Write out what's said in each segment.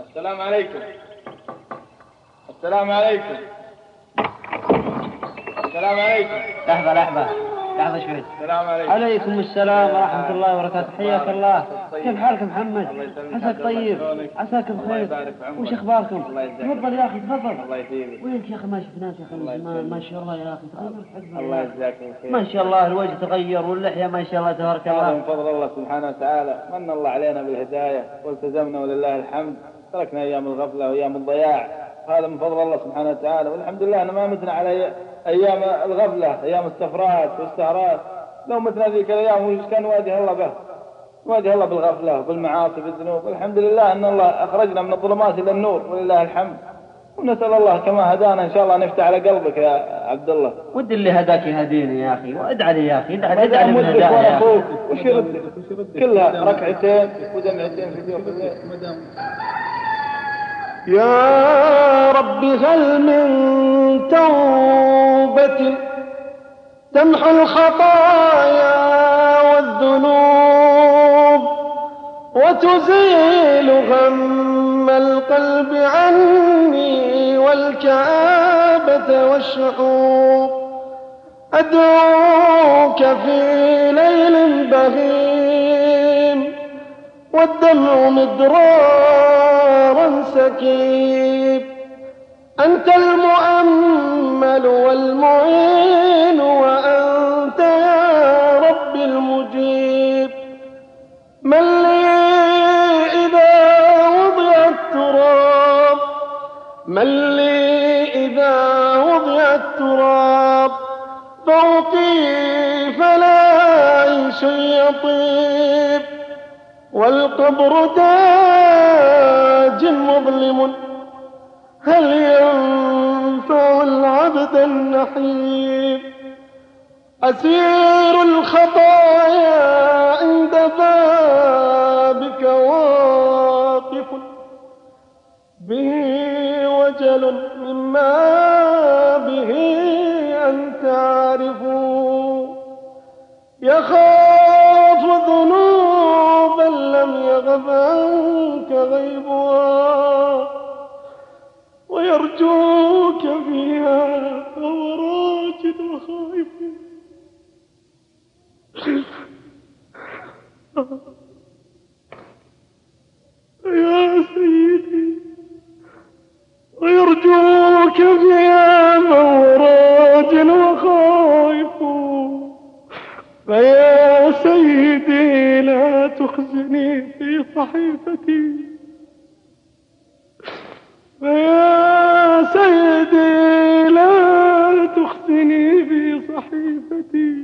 السلام عليكم. السلام عليكم. السلام عليكم. لحظة شوي. السلام عليكم. عليكم السلام ورحمة الله وبركاته. حياك الله. كيف حالك محمد؟ عساك طيب، عساك بخير. وش أخباركم؟ تفضل يا أخي تفضل. الله يثيبك. وينك يا أخي ما شفناك يا أخي؟ ما شاء الله يا أخي تغير. الله يجزاكم خير. ما شاء الله الوجه تغير واللحية ما شاء الله تبارك الله. هذا من فضل الله سبحانه وتعالى، من الله علينا بالهداية والتزمنا ولله الحمد، تركنا أيام الغفلة وأيام الضياع، هذا من فضل الله سبحانه وتعالى. والحمد لله أنا ما متنا على أيام الغفلة، أيام السفرات والسهرات. لو متنا ذيك الأيام وش كان واجه الله به؟ واجه الله بالغفلة وبالمعاصي بالذنوب. والحمد لله أن الله أخرجنا من الظلمات إلى النور ولله الحمد. ونسأل الله كما هدانا إن شاء الله نفتح على قلبك يا عبد الله. ودي اللي هداك يهديني يا أخي، وادعى لي يا أخي، ادعى لي من هدايا يا أخي. وش يرد؟ كلها ركعتين ودمعتين في اليوم. يا رب هل من توبة تمحو الخطايا والذنوب وتزيل غم القلب عني والكآبة والشعوب. أدعوك في ليل بهيم والدمع مدرارا سكيب. أنت المؤمل والمعين وأنت يا رب المجيب. من لي إذا وضع التراب، من لي إذا وضع التراب فوقي فلا عيش يطيب. والقبر داج مظلم هل ينفع العبد النحيب. أسير الخطايا عند بابك واقف به وجل مما به أنت عارف. يخاف ذنوبا لم يغب عنك غيبها ويرجوك فيها فهو راجد وخائف. يا سيدي ويرجوك فيها فهو راجد وخائف. فيا سيدي لا تخزني في صحيفتي، فيا سيدي لا تخزني في صحيفتي.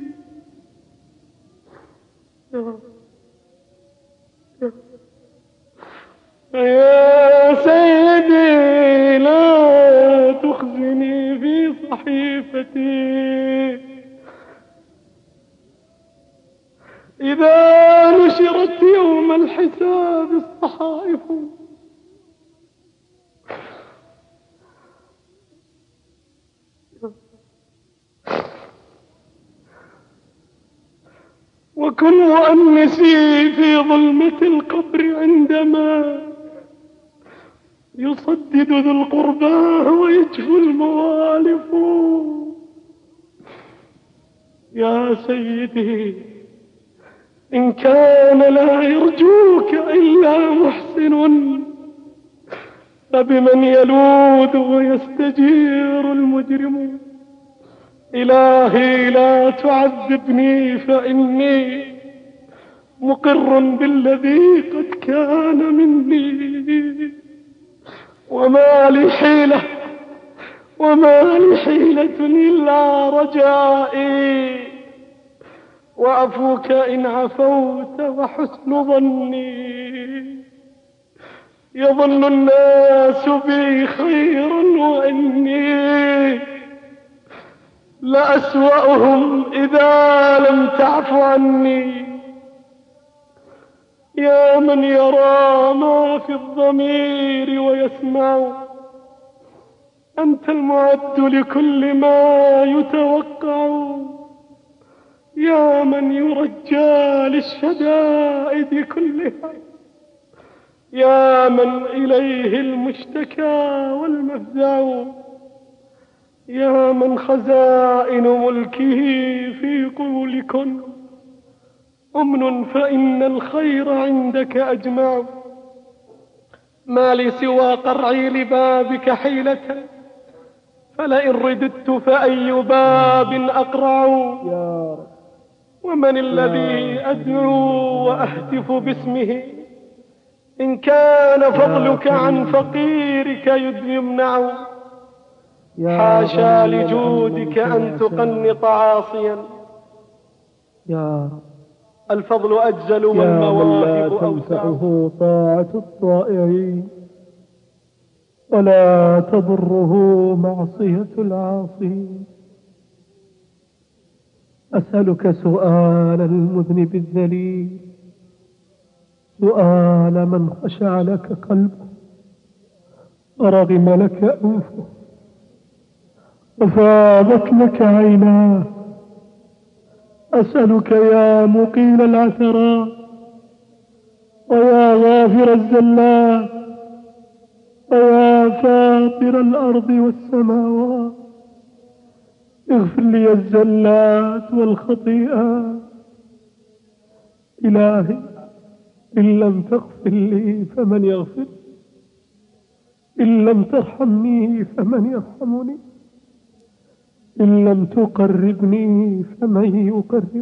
فيا سيدي لا تخزني في صحيفتي. إذا نشرت يوم الحساب الصحائف وكن مؤنسي في ظلمة القبر عندما يصدد ذو القربى ويجفو الموالف. يا سيدي إن كان لا يرجوك إلا محسن فبمن يلوذ ويستجير المجرم. إلهي لا تعذبني فإني مقر بالذي قد كان مني. وما لي حيلة إلا رجائي وعفوك إن عفوت وحسن ظني. يظن الناس بي خيرا وإني لأسوأهم إذا لم تعف عني. يا من يرى ما في الضمير ويسمع، أنت المعد لكل ما يتوقع. يا من يرجى للشدائد كلها، يا من إليه المشتكى والمفزع، يا من خزائن ملكه في قولكن أمن فإن الخير عندك أجمع. ما لي سوى قرعي لبابك حيلة، فلئن رددت فأي باب أقرع. ومن الذي أدعو وأهتف باسمه إن كان فضلك عن فقيرك يمنع. حاشا لجودك أن تقنط عاصيا، الفضل أجزل والمواهب أوسعه. طاعة الطائعين ولا تضره معصية العاصين. أسألك سؤال المذنب الذليل، سؤال من خشع لك قلبه ورغم لك أنفه وفاضت لك عيناه. أسألك يا مقيل العثرات ويا غافر الزلات ويا فاطر الأرض والسماوات، اغفر لي الزلات والخطيئات. إلهي إن لم تغفر لي فمن يغفر، إن لم ترحمني فمن يرحمني، إن لم تقربني فمن يقرب.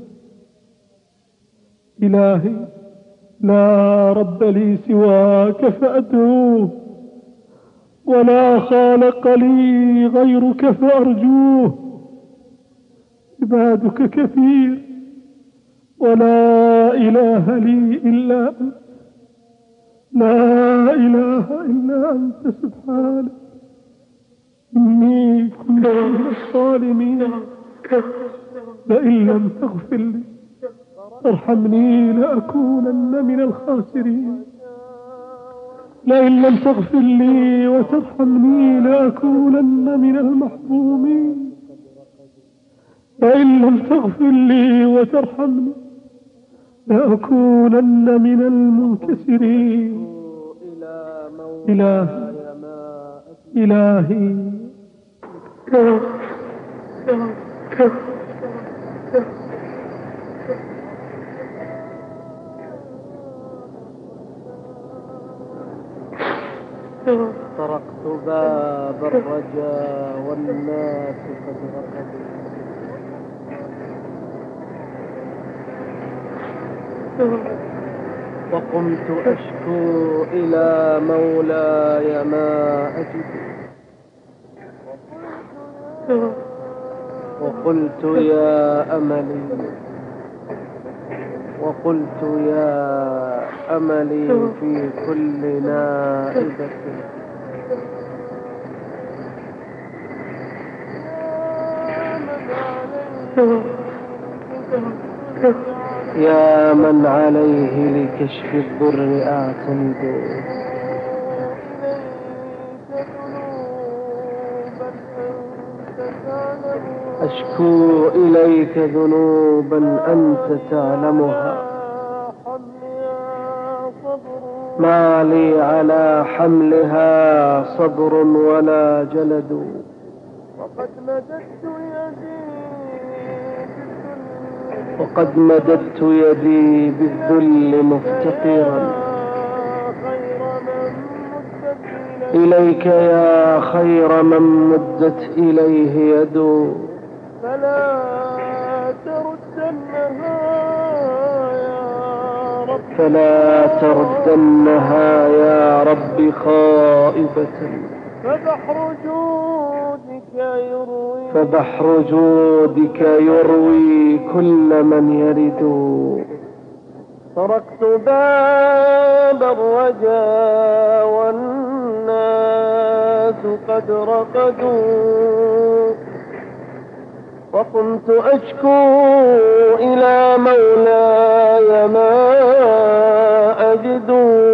إلهي لا رب لي سواك فأدعوه، ولا خالق لي غيرك فأرجوه. عبادك كثير ولا إله لي إلا أنت، لا إله إلا أنت سبحانك. إني كنت من الظالمين، لئن لم تغفر لي ترحمني لأكونن من الخاسرين. لئن لم تغفر لي وترحمني لأكونن من المحرومين. لئن لم تغفر لي وترحمني لأكونن من المنكسرين. إلهي طرقت باب الرجاء والناس قد رقدوا، وقمت أشكو إلى مولاي ما أجد، وقلت يا أملي، وقلت يا أملي في كل نائبة. يا من عليه لكشف الضر أعتمد، أشكو إليك ذنوبا أنت تعلمها، ما لي على حملها صبر ولا جلد، وقد مددت يدي بالذل مفتقرا إليك يا خير من مدت إليه يد. فلا تردنها يا رب خائبة، فبحر جودك يروي كل من يرد. تركت باب الرجاء والناس قد رقدوا، وقمت أشكو إلى مولاي ما أجد،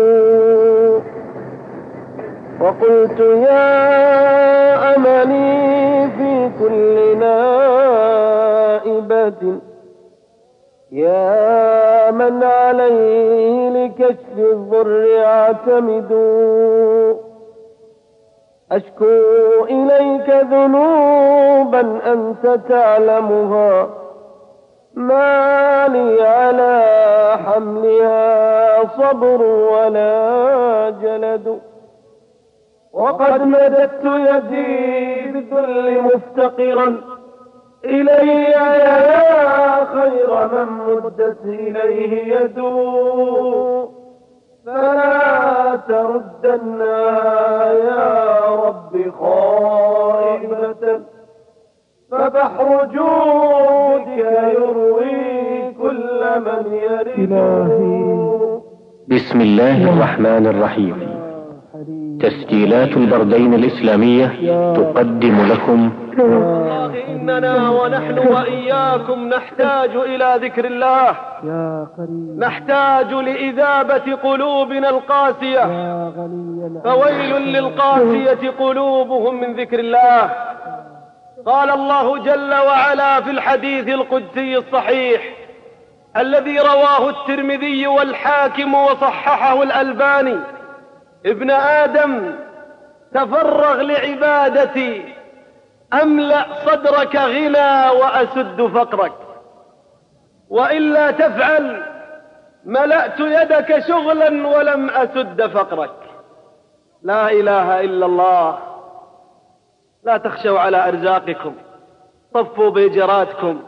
وقلت يا أملي في كل نائبة، يا من عليه كشف الضر أعتمد أشكو إليك ذنوبا أنت تعلمها ما لي على حملها صبر ولا جلد وقد مددت يدي بالذل مفتقرا إلي يا خير من مدت إليه يدو فلا تردنا يا رب خائبة فبحر جودك يروي كل من يرد. بسم الله الرحمن الرحيم. تسجيلات البردين الإسلامية تقدم لكم والله إننا ونحن وإياكم نحتاج إلى ذكر الله، نحتاج لإذابة قلوبنا القاسية، فويل للقاسية قلوبهم من ذكر الله. قال الله جل وعلا في الحديث القدسي الصحيح الذي رواه الترمذي والحاكم وصححه الألباني: ابن آدم تفرغ لعبادتي أملأ صدرك غنى وأسد فقرك، وإلا تفعل ملأت يدك شغلا ولم أسد فقرك. لا إله إلا الله. لا تخشوا على أرزاقكم، طفوا بجراتكم،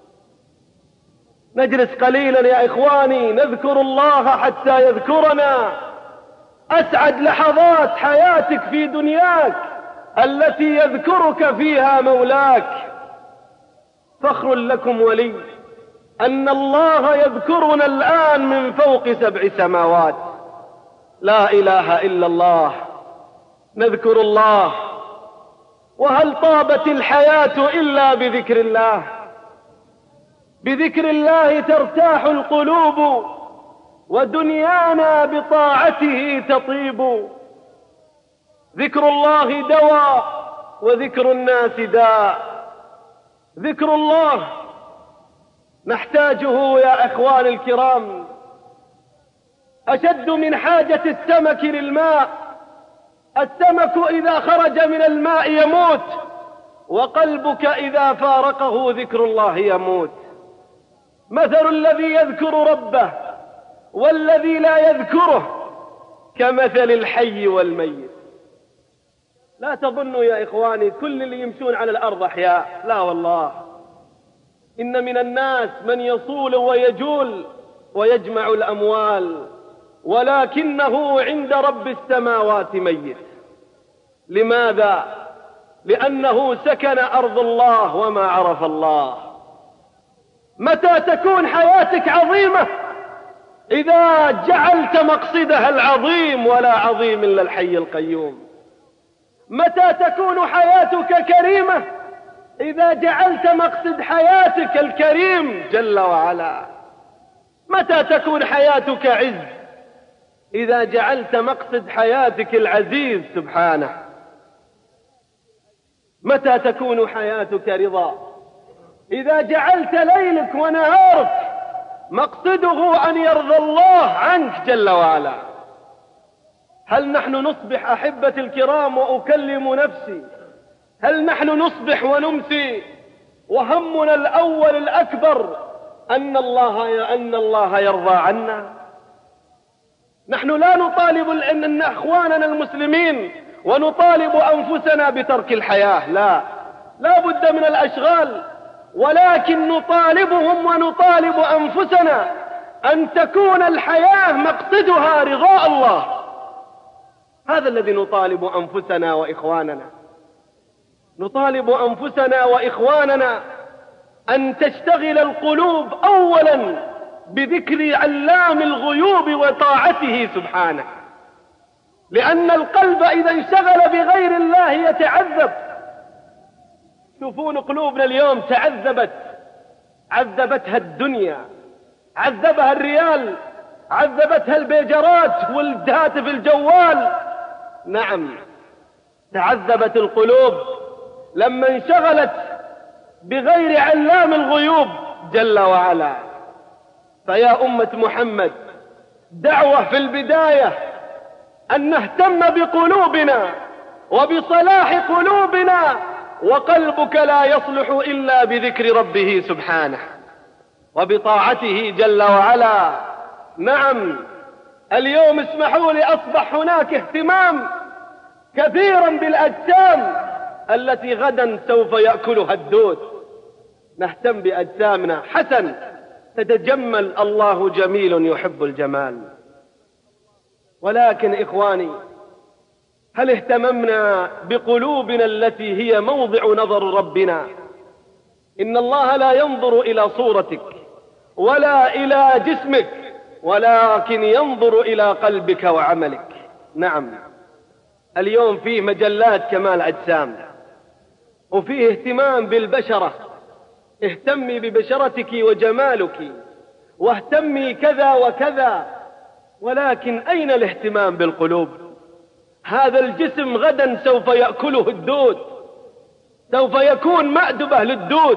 نجلس قليلا يا إخواني نذكر الله حتى يذكرنا. أسعد لحظات حياتك في دنياك التي يذكرك فيها مولاك. فخر لكم ولي أن الله يذكرنا الآن من فوق 7 سماوات. لا إله إلا الله. نذكر الله، وهل طابت الحياة إلا بذكر الله؟ بذكر الله ترتاح القلوب، ودنيانا بطاعته تطيب. ذكر الله دواء وذكر الناس داء. ذكر الله نحتاجه يا إخواني الكرام أشد من حاجة السمك للماء. السمك إذا خرج من الماء يموت، وقلبك إذا فارقه ذكر الله يموت. مثل الذي يذكر ربه والذي لا يذكره كمثل الحي والميت. لا تظنوا يا إخواني كل اللي يمشون على الأرض أحياء، لا والله، إن من الناس من يصول ويجول ويجمع الأموال، ولكنه عند رب السماوات ميت. لماذا؟ لأنه سكن أرض الله وما عرف الله. متى تكون حياتك عظيمة؟ إذا جعلت مقصدها العظيم، ولا عظيم إلا الحي القيوم. متى تكون حياتك كريمة؟ إذا جعلت مقصد حياتك الكريم جل وعلا. متى تكون حياتك عز؟ إذا جعلت مقصد حياتك العزيز سبحانه. متى تكون حياتك رضا؟ إذا جعلت ليلك ونهارك مقصده أن يرضى الله عنك جل وعلا. هل نحن نصبح أحبة الكرام، وأكلم نفسي، هل نحن نصبح ونمسي وهمنا الأول الأكبر أن الله يرضى عنا؟ نحن لا نطالب أن أخواننا المسلمين ونطالب أنفسنا بترك الحياة، لا بد من الأشغال، ولكن نطالبهم ونطالب أنفسنا أن تكون الحياة مقصدها رضاء الله. هذا الذي نطالب أنفسنا وإخواننا. نطالب أنفسنا وإخواننا أن تشتغل القلوب أولا بذكر علام الغيوب وطاعته سبحانه، لأن القلب إذا انشغل بغير الله يتعذب. شوفون قلوبنا اليوم عذبتها الدنيا، عذبها الريال، عذبتها البيجرات والهاتف الجوال. نعم، تعذبت القلوب لما انشغلت بغير علام الغيوب جل وعلا. فيا أمة محمد، دعوة في البداية أن نهتم بقلوبنا وبصلاح قلوبنا، وقلبك لا يصلح إلا بذكر ربه سبحانه وبطاعته جل وعلا. نعم، اليوم اسمحوا لي أصبح هناك اهتمام كثيرا بالأجسام التي غدا سوف يأكلها الدود. نهتم بأجسامنا، حسن، تتجمل، الله جميل يحب الجمال. ولكن إخواني، هل اهتممنا بقلوبنا التي هي موضع نظر ربنا؟ إن الله لا ينظر إلى صورتك ولا إلى جسمك، ولكن ينظر إلى قلبك وعملك. نعم، اليوم فيه مجلات كمال أجسام، وفيه اهتمام بالبشرة. اهتمي ببشرتك وجمالك، واهتمي كذا وكذا، ولكن أين الاهتمام بالقلوب؟ هذا الجسم غدا سوف يأكله الدود، سوف يكون مأدبة للدود.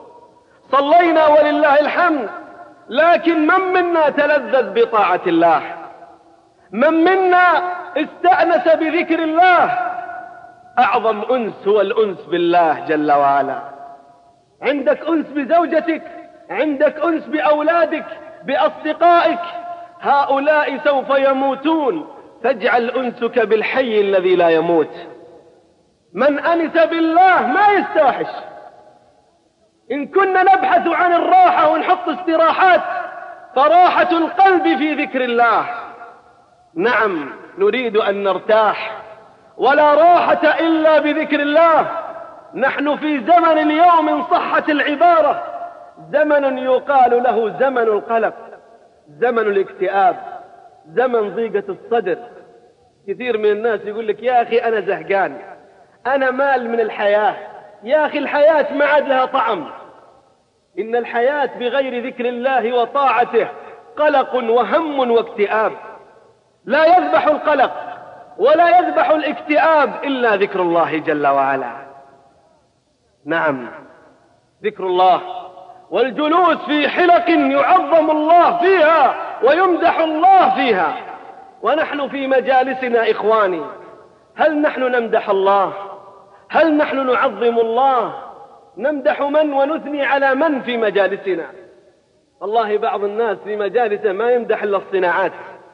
صلينا ولله الحمد، لكن من منا تلذذ بطاعة الله؟ من منا استأنس بذكر الله؟ أعظم أنس هو الأنس بالله جل وعلا. عندك أنس بزوجتك، عندك أنس بأولادك، بأصدقائك، هؤلاء سوف يموتون، فاجعل أنسك بالحي الذي لا يموت. من أنس بالله ما يستوحش. إن كنا نبحث عن الراحة ونحط استراحات، فراحة القلب في ذكر الله. نعم، نريد أن نرتاح، ولا راحة إلا بذكر الله. نحن في زمن اليوم إن صحت العبارة زمن يقال له زمن القلق، زمن الاكتئاب، زمن ضيقة الصدر. كثير من الناس يقول لك يا أخي أنا زهقان، أنا مال من الحياة. يا أخي الحياة ما عاد لها طعم. إن الحياة بغير ذكر الله وطاعته قلق وهم واكتئاب. لا يذبح القلق ولا يذبح الاكتئاب إلا ذكر الله جل وعلا. نعم، ذكر الله والجلوس في حلق يعظم الله فيها ويمدح الله فيها. ونحن في مجالسنا إخواني، هل نحن نمدح الله؟ هل نحن نعظم الله؟ نمدح من ونثني على من في مجالسنا؟ والله بعض الناس في مجالسه ما يمدح إلا الصناعات،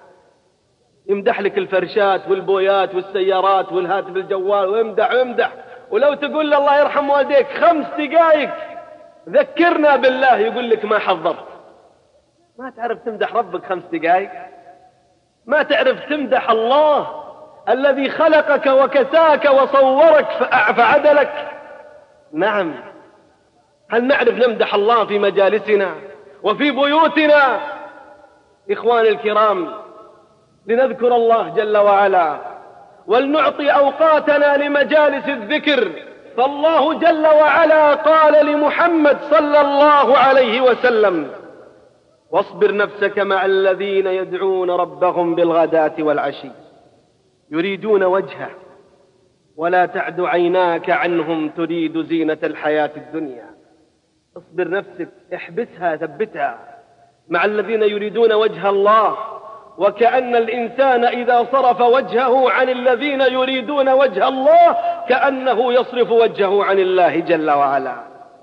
يمدح لك الفرشات والبويات والسيارات والهاتف الجوال، ويمدح. ولو تقول له الله يرحم والديك 5 دقائق ذكرنا بالله، يقول لك ما حضرت. ما تعرف تمدح ربك 5 دقائق؟ ما تعرف تمدح الله الذي خلقك وكساك وصورك فعدلك؟ نعم، هل نعرف نمدح الله في مجالسنا وفي بيوتنا؟ إخواني الكرام، لنذكر الله جل وعلا، ولنعطي أوقاتنا لمجالس الذكر. فالله جل وعلا قال لمحمد صلى الله عليه وسلم: واصبر نفسك مع الذين يدعون ربهم بالغداة والعشي يريدون وجهه ولا تعد عيناك عنهم تريد زينة الحياة الدنيا. اصبر نفسك، احبسها، ثبتها مع الذين يريدون وجه الله. وكأن الإنسان إذا صرف وجهه عن الذين يريدون وجه الله كأنه يصرف وجهه عن الله جل وعلا.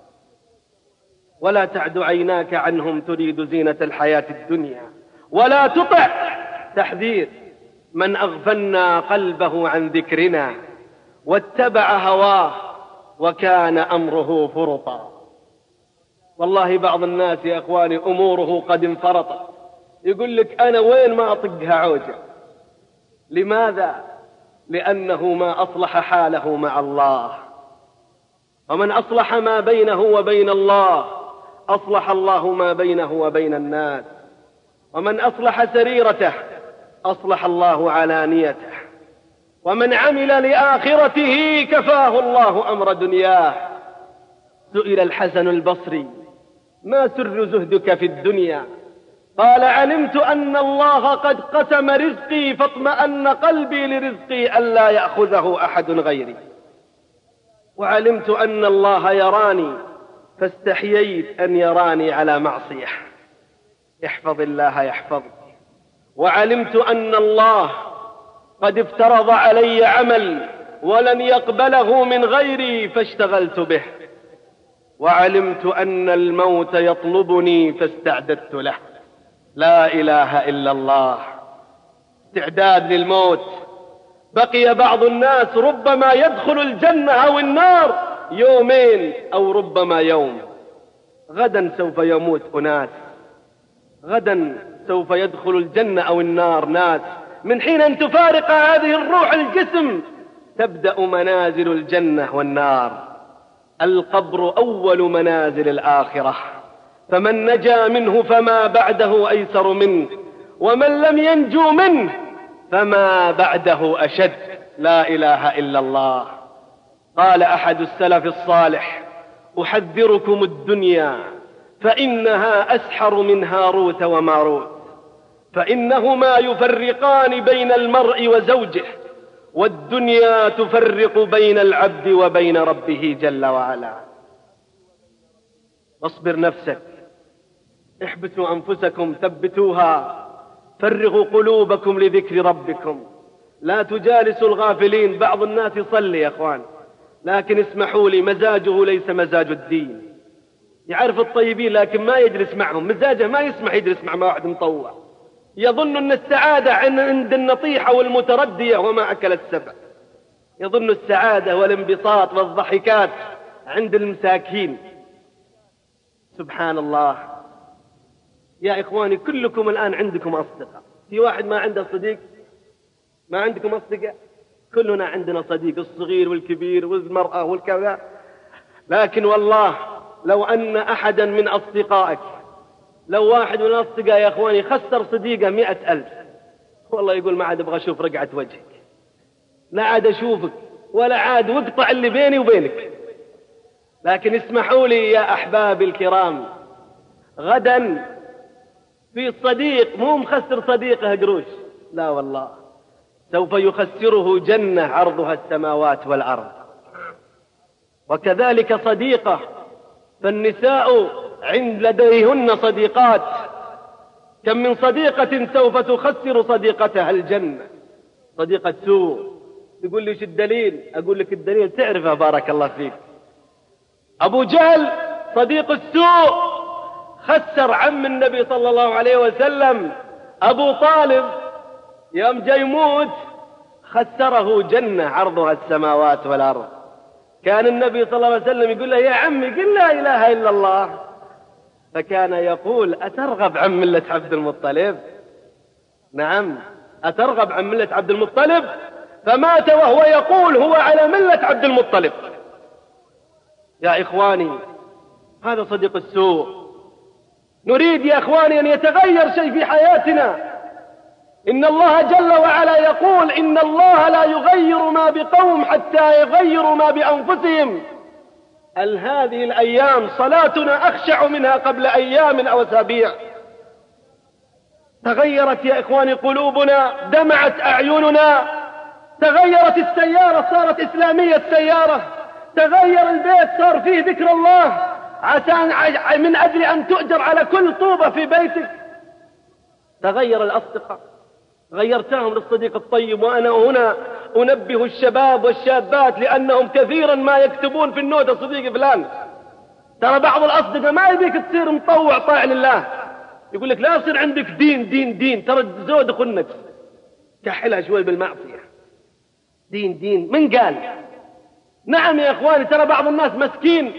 ولا تعد عيناك عنهم تريد زينة الحياة الدنيا ولا تطع، تحذير، من أغفلنا قلبه عن ذكرنا واتبع هواه وكان أمره فرطا. والله بعض الناس يا أخواني أموره قد انفرطت، يقول لك أنا وين ما أطقها عوجة. لماذا؟ لأنه ما أصلح حاله مع الله. ومن أصلح ما بينه وبين الله أصلح الله ما بينه وبين الناس. ومن أصلح سريرته أصلح الله علانيته. ومن عمل لآخرته كفاه الله أمر دنياه. سئل الحسن البصري: ما سر زهدك في الدنيا؟ قال: علمت أن الله قد قسم رزقي فاطمأن قلبي لرزقي ألا يأخذه أحد غيري، وعلمت أن الله يراني فاستحييت أن يراني على معصية. احفظ الله يحفظك، وعلمت أن الله قد افترض علي عمل ولن يقبله من غيري فاشتغلت به، وعلمت أن الموت يطلبني فاستعددت له. لا إله إلا الله. استعداد للموت. بقي بعض الناس ربما يدخل الجنة أو النار يومين أو ربما يوم. غدا سوف يموت أناس، غدا سوف يدخل الجنة أو النار ناس. من حين أن تفارق هذه الروح الجسم تبدأ منازل الجنة والنار. القبر أول منازل الآخرة، فمن نجا منه فما بعده أيسر منه، ومن لم ينجو منه فما بعده أشد. لا إله إلا الله. قال أحد السلف الصالح: أحذركم الدنيا فإنها أسحر من هاروت وماروت، فإنهما يفرقان بين المرء وزوجه، والدنيا تفرق بين العبد وبين ربه جل وعلا. واصبر نفسك، احبسوا أنفسكم، ثبتوها، فرغوا قلوبكم لذكر ربكم، لا تجالسوا الغافلين. بعض الناس يصلي يا أخوان، لكن اسمحوا لي مزاجه ليس مزاج الدين. يعرف الطيبين لكن ما يجلس معهم، مزاجه ما يسمح يجلس مع واحد مطوع. يظن أن السعادة عند النطيحة والمتردية وما أكل السبع. يظن السعادة والانبساط والضحكات عند المساكين. سبحان الله. يا إخواني كلكم الآن عندكم أصدقاء. في واحد ما عنده صديق؟ ما عندكم أصدقاء؟ كلنا عندنا صديق، الصغير والكبير والمرأة والكذا. لكن والله لو أن أحدا من أصدقائك، لو واحد من الأصدقاء يا أخواني خسر صديقه 100,000، والله يقول ما عاد أبغى أشوف رقعة وجهك، لا عاد أشوفك ولا عاد، واقطع اللي بيني وبينك. لكن اسمحوا لي يا أحبابي الكرام، غدا في صديق مو مخسر صديقه قروش، لا والله، سوف يخسره جنة عرضها السماوات والأرض. وكذلك صديقة، فالنساء لديهن صديقات. كم من صديقة سوف تخسر صديقتها الجنة، صديقة سوء. تقول لي ايش الدليل؟ أقول لك الدليل تعرفه بارك الله فيك. أبو جهل صديق السوء خسر عم النبي صلى الله عليه وسلم. أبو طالب يوم جاي يموت خسره جنة عرضها السماوات والأرض. كان النبي صلى الله عليه وسلم يقول له: يا عمي قل لا إله إلا الله، فكان يقول: أترغب عن ملة عبد المطلب؟ نعم، أترغب عن ملة عبد المطلب؟ فمات وهو يقول هو على ملة عبد المطلب. يا إخواني هذا صديق السوء. نريد يا إخواني أن يتغير شيء في حياتنا. إن الله جل وعلا يقول: إن الله لا يغير ما بقوم حتى يغيروا ما بأنفسهم. هذه الأيام صلاتنا أخشع منها قبل أيام أو أسابيع. تغيرت يا إخواني قلوبنا، دمعت أعيننا، تغيرت السيارة صارت إسلامية السيارة، تغير البيت صار فيه ذكر الله من أجل أن تؤجر على كل طوبة في بيتك. تغير الأصدقاء، غيرتهم للصديق الطيب. وأنا هنا أنبه الشباب والشابات لأنهم كثيرا ما يكتبون في النوتة: صديق فلان. ترى بعض الأصدقاء ما يبيك تصير مطوع طاع لله، يقول لك لا يصير عندك دين دين دين. ترى زود أخو النفس، كحلها شوي بالمعصية. دين دين من قال؟ نعم يا إخواني، ترى بعض الناس مسكين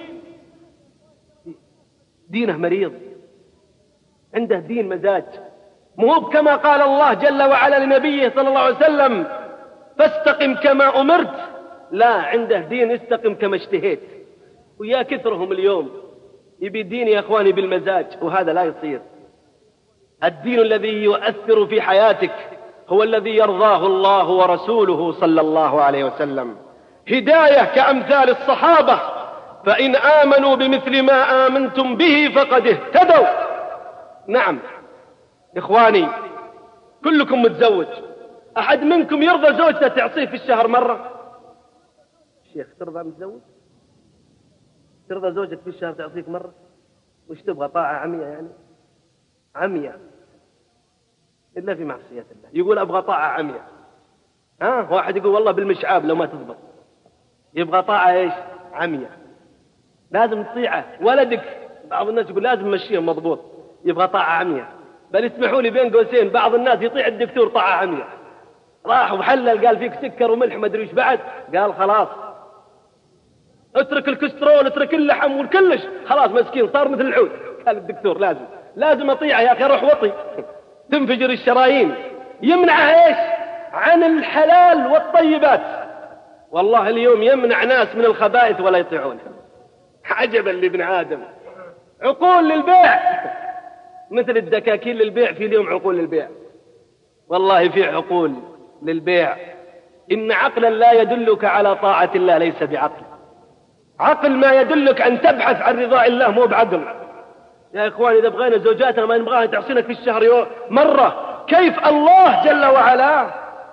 دينه مريض، عنده دين مزاج، مو كما قال الله جل وعلا لنبيه صلى الله عليه وسلم: فاستقم كما أمرت. لا، عنده دين استقم كما اشتهيت. ويا كثرهم اليوم يبي دين يا إخواني بالمزاج، وهذا لا يصير. الدين الذي يؤثر في حياتك هو الذي يرضاه الله ورسوله صلى الله عليه وسلم. هداية كأمثال الصحابة، فإن آمنوا بمثل ما آمنتم به فقد اهتدوا. نعم إخواني كلكم متزوج، أحد منكم يرضى زوجته تعصيه في الشهر مرة؟ شيخ ترضى متزوج؟ ترضى زوجك في الشهر تعصيك مرة؟ وش تبغى، طاعة عمية يعني؟ عمية. إلا في معصية الله. يقول أبغى طاعة عمياء. واحد يقول والله بالمشعاب لو ما تضبط. يبغى طاعة إيش؟ عمياء. لازم تطيعه. ولدك بعض الناس يقول لازم مشيه مضبوط، يبغى طاعة عمياء. بل اسمحوا لي بين قوسين، بعض الناس يطيع الدكتور طاعة عمياء. راح وحلل قال فيك سكر وملح ما ادري ايش بعد، قال خلاص اترك الكسترول، اترك اللحم والكلش، خلاص مسكين صار مثل العود. قال الدكتور لازم اطيعه يا اخي، روح وطي تنفجر الشرايين. يمنعه ايش؟ عن الحلال والطيبات. والله اليوم يمنع ناس من الخبائث ولا يطيعونه. عجبا لابن آدم، عقول للبيع مثل الدكاكين للبيع. في اليوم عقول للبيع، والله في عقول للبيع. إن عقلا لا يدلك على طاعة الله ليس بعقل. عقل ما يدلك أن تبحث عن رضاء الله مو بعقل. يا إخواني إذا بغينا زوجاتنا ما نبغاها تعصينا في الشهر مرة، كيف الله جل وعلا؟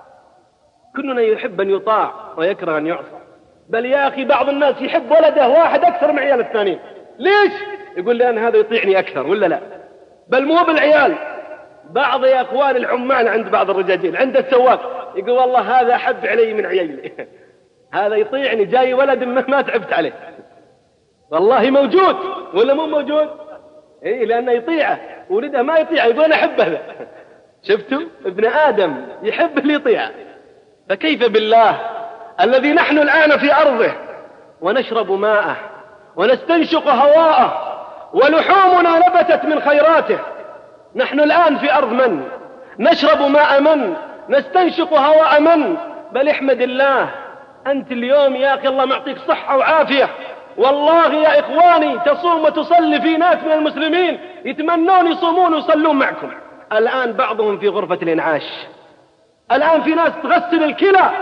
كلنا يحب أن يطاع ويكره أن يعصى. بل يا أخي بعض الناس يحب ولده واحد أكثر من عيال الثانيين. ليش؟ يقول لأن هذا يطيعني أكثر ولا لا؟ بل مو بالعيال، بعض يا أخوان العمال عند بعض الرجاجيل عند السواق يقول والله هذا أحب علي من عيالي هذا يطيعني، جاي ولد ما تعبت عليه. والله موجود ولا مو موجود؟ إيه، لأنه يطيعه، ولده ما يطيعه يقول أنا أحب هذا. شفتوا؟ ابن آدم يحب اللي يطيعه. فكيف بالله الذي نحن الآن في أرضه ونشرب ماءه ونستنشق هواءه ولحومنا نبتت من خيراته. نحن الآن في أرض من؟ نشرب ماء من؟ نستنشق هواء من؟ بل احمد الله أنت اليوم يا أخي الله معطيك صحة وعافية. والله يا إخواني تصوم وتصلي في ناس من المسلمين يتمنون يصومون ويصلون معكم. الآن بعضهم في غرفة الإنعاش، الآن في ناس تغسل الكلى.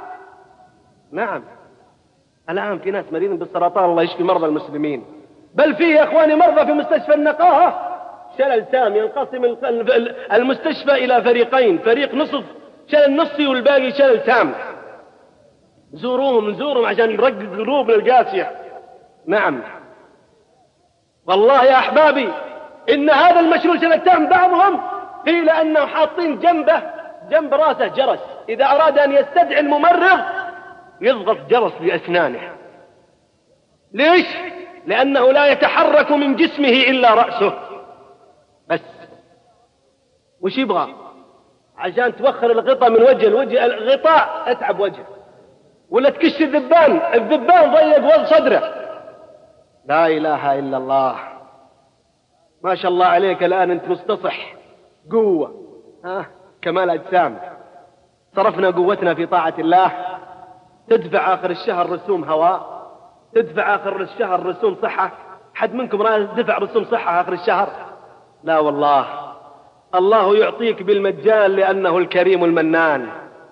نعم، الآن في ناس مريضين بالسرطان الله يشفي مرضى المسلمين. بل فيه يا إخواني مرضى في مستشفى النقاهة شلل تام، ينقسم المستشفى إلى فريقين، فريق نصف شلل نصي والباقي شلل تام. نزورهم عشان نرقق قلوبنا القاسية. نعم والله يا أحبابي إن هذا المشلول شلل تام بعضهم قيل أنه حاطين جنب راسه جرس، إذا أراد أن يستدعي الممرض يضغط جرس بأسنانه. ليش؟ لأنه لا يتحرك من جسمه إلا رأسه بس. وش يبغى؟ عشان توخر الغطاء من وجه الغطاء اتعب وجهه، ولا تكش الذبان ضيق صدره. لا إله إلا الله. ما شاء الله عليك الآن أنت مستصح قوة، كمال أجسام. صرفنا قوتنا في طاعة الله. تدفع آخر الشهر رسوم هواء، تدفع آخر الشهر رسوم صحة. حد منكم رأى دفع رسوم صحة آخر الشهر؟ لا والله، الله يعطيك بالمجان لأنه الكريم المنان.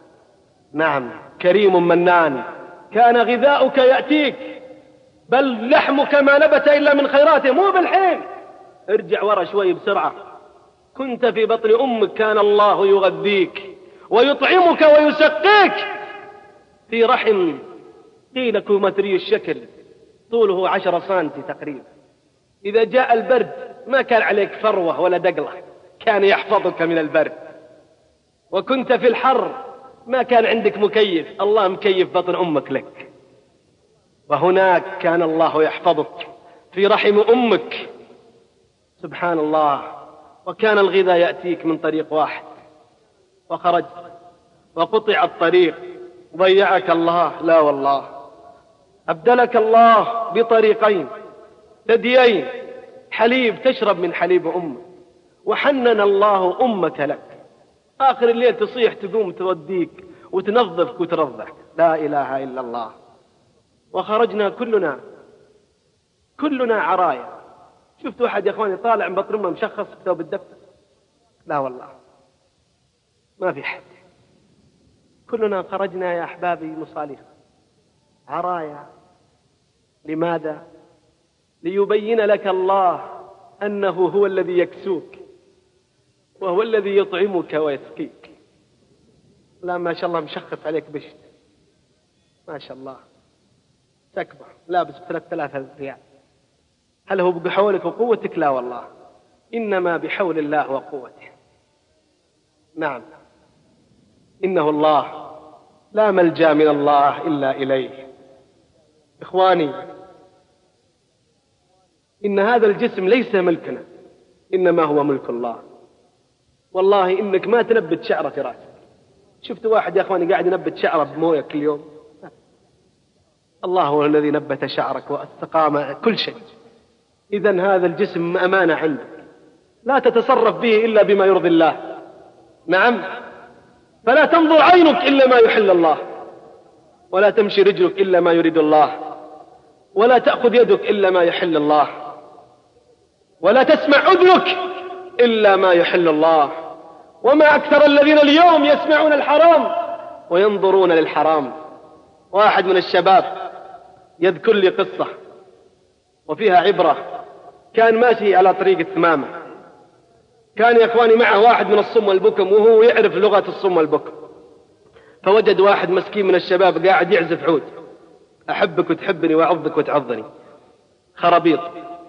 نعم كريم منان. كان غذاؤك يأتيك، بل لحمك ما نبت إلا من خيراته، مو بالحين. ارجع ورا شوي بسرعة. كنت في بطن أمك كان الله يغذيك ويطعمك ويسقيك في رحم قيل كومتري الشكل طوله 10 سنتي تقريبا. إذا جاء البرد ما كان عليك فروة ولا دقلة، كان يحفظك من البرد. وكنت في الحر ما كان عندك مكيف، الله مكيف بطن أمك لك. وهناك كان الله يحفظك في رحم أمك. سبحان الله. وكان الغذاء يأتيك من طريق واحد، وخرجت وقطع الطريق، ضيعك الله. لا والله، أبدلك الله بطريقين ثديين، حليب تشرب من حليب أمك، وحنن الله أمك لك. آخر الليل تصيح تقوم توديك وتنظفك وترضعك. لا إله إلا الله. وخرجنا كلنا عرايا. شفت واحد يا أخواني طالع من بطن أمه مشخص بثوب الدفتر؟ لا والله ما في حد. كلنا خرجنا يا أحبابي مصالح عرايا. لماذا؟ ليبين لك الله أنه هو الذي يكسوك وهو الذي يطعمك ويسقيك. لا ما شاء الله مشخص عليك بشت، ما شاء الله تكبر لابس ب3,000 ريال. هل هو بحولك وقوتك؟ لا والله، إنما بحول الله وقوته. نعم، إنه الله، لا ملجأ من الله إلا إليه. إخواني، إن هذا الجسم ليس ملكنا، إنما هو ملك الله. والله إنك ما تنبت شعرة في رأسك. شفت واحد يا أخواني قاعد ينبت شعره بمويه كل يوم؟ الله هو الذي نبت شعرك واستقام كل شيء. إذن هذا الجسم أمانة عندك، لا تتصرف به إلا بما يرضي الله. نعم، فلا تنظر عينك إلا ما يحل الله، ولا تمشي رجلك إلا ما يريد الله، ولا تأخذ يدك إلا ما يحل الله، ولا تسمع أذنك إلا ما يحل الله. وما أكثر الذين اليوم يسمعون الحرام وينظرون للحرام. واحد من الشباب يذكر لي قصة وفيها عبرة. كان ماشي على طريق الثمامة، كان يا إخواني معه واحد من الصم والبكم، وهو يعرف لغة الصم والبكم. فوجد واحد مسكين من الشباب قاعد يعزف عود، أحبك وتحبني وأعضك وتعضني، خرابيط.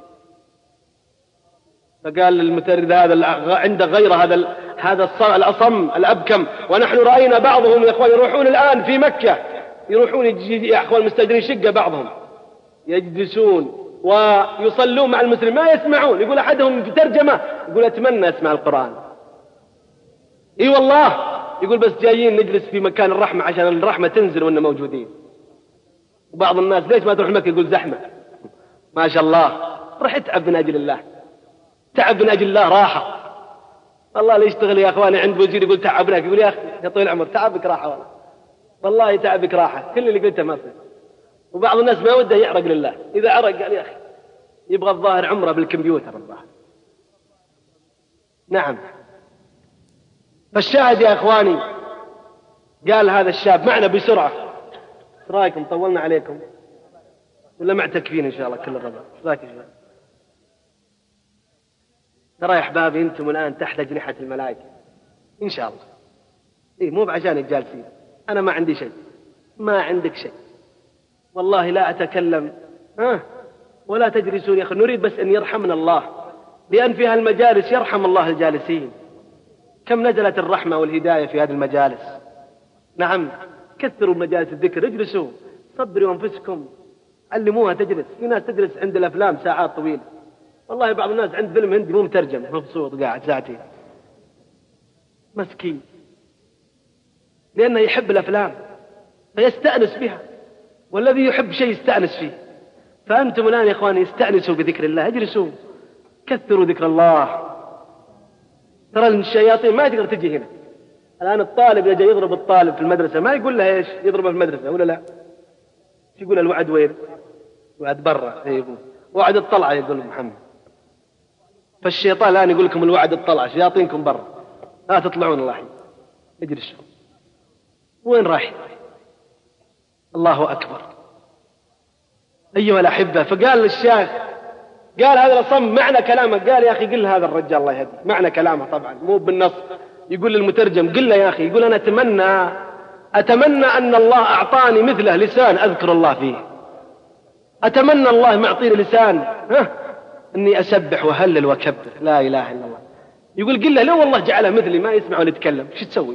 فقال للمترد هذا عنده غير هذا الأصم الأبكم، ونحن رأينا بعضهم يا إخوان يروحون الآن في مكة، يروحون يا إخوان مستأجرين شقة، بعضهم يجلسون ويصلون مع المسلمين ما يسمعون. يقول أحدهم في ترجمة يقول أتمنى أسمع القرآن. إي والله، يقول بس جايين نجلس في مكان الرحمة عشان الرحمة تنزل وإننا موجودين. وبعض الناس ليش ما تروح مكة؟ يقول زحمة. ما شاء الله، رح اتعب من أجل الله، تعب من أجل الله راحة. والله اللي يشتغل يا أخواني عند وزير يقول تعبناك، يقول يا أخي يا طويل العمر تعبك راحة، والله تعبك راحة، كل اللي قلته ما صير. وبعض الناس ما وده يعرق لله، إذا عرق قال يا أخي يبغى الظاهر عمره بالكمبيوتر الظاهر. نعم، فالشاهد يا أخواني، قال هذا الشاب معنا بسرعة. ايش رايكم؟ طولنا عليكم ولا معتكفين إن شاء الله كل الربع؟ ايش رايك يا شباب؟ ترى يا أحبابي أنتم الآن تحت أجنحة الملائكة إن شاء الله. إيه مو بعشانك جالسين، أنا ما عندي شيء، ما عندك شيء والله، لا أتكلم ولا تجلسون يا أخي. نريد بس أن يرحمنا الله، لأن في هالمجالس يرحم الله الجالسين. كم نزلت الرحمة والهداية في هذه المجالس. نعم، كثروا مجالس الذكر، اجلسوا، صبروا أنفسكم، علموها تجلس. في ناس تجلس عند الأفلام ساعات طويلة، والله بعض الناس عند فيلم هندي مو مترجم مبسوط قاعد ساعتين مسكين، لأنه يحب الأفلام فيستأنس بها، والذي يحب شيء يستأنس فيه. فأنتم الآن يا إخواني استأنسوا بذكر الله، اجلسوا كثروا ذكر الله. ترى الشياطين ما تقدر تجي هنا. الآن الطالب إذا جاي يضرب الطالب في المدرسة ما يقول له إيش يضربه في المدرسة ولا لا؟ يقول الوعد وين؟ وعد برا. يقول وعد الطلعة، يقول محمد. فالشيطان الآن يقول لكم الوعد الطلعة، شياطينكم برا لا تطلعون. الله اجلسوا. وين رايح؟ الله أكبر. أيها الأحبة، فقال للشيخ، قال هذا الصم معنى كلامه، قال يا أخي قل هذا الرجال الله يهدي معنى كلامه، طبعا مو بالنص. يقول للمترجم قل له يا أخي، يقول أنا أتمنى أن الله أعطاني مثله لسان أذكر الله فيه. أتمنى الله معطيني لسان أني أسبح وهلل وكبر لا إله إلا الله. يقول قل له لو والله جعله مثلي ما يسمع ولا يتكلم شو تسوي؟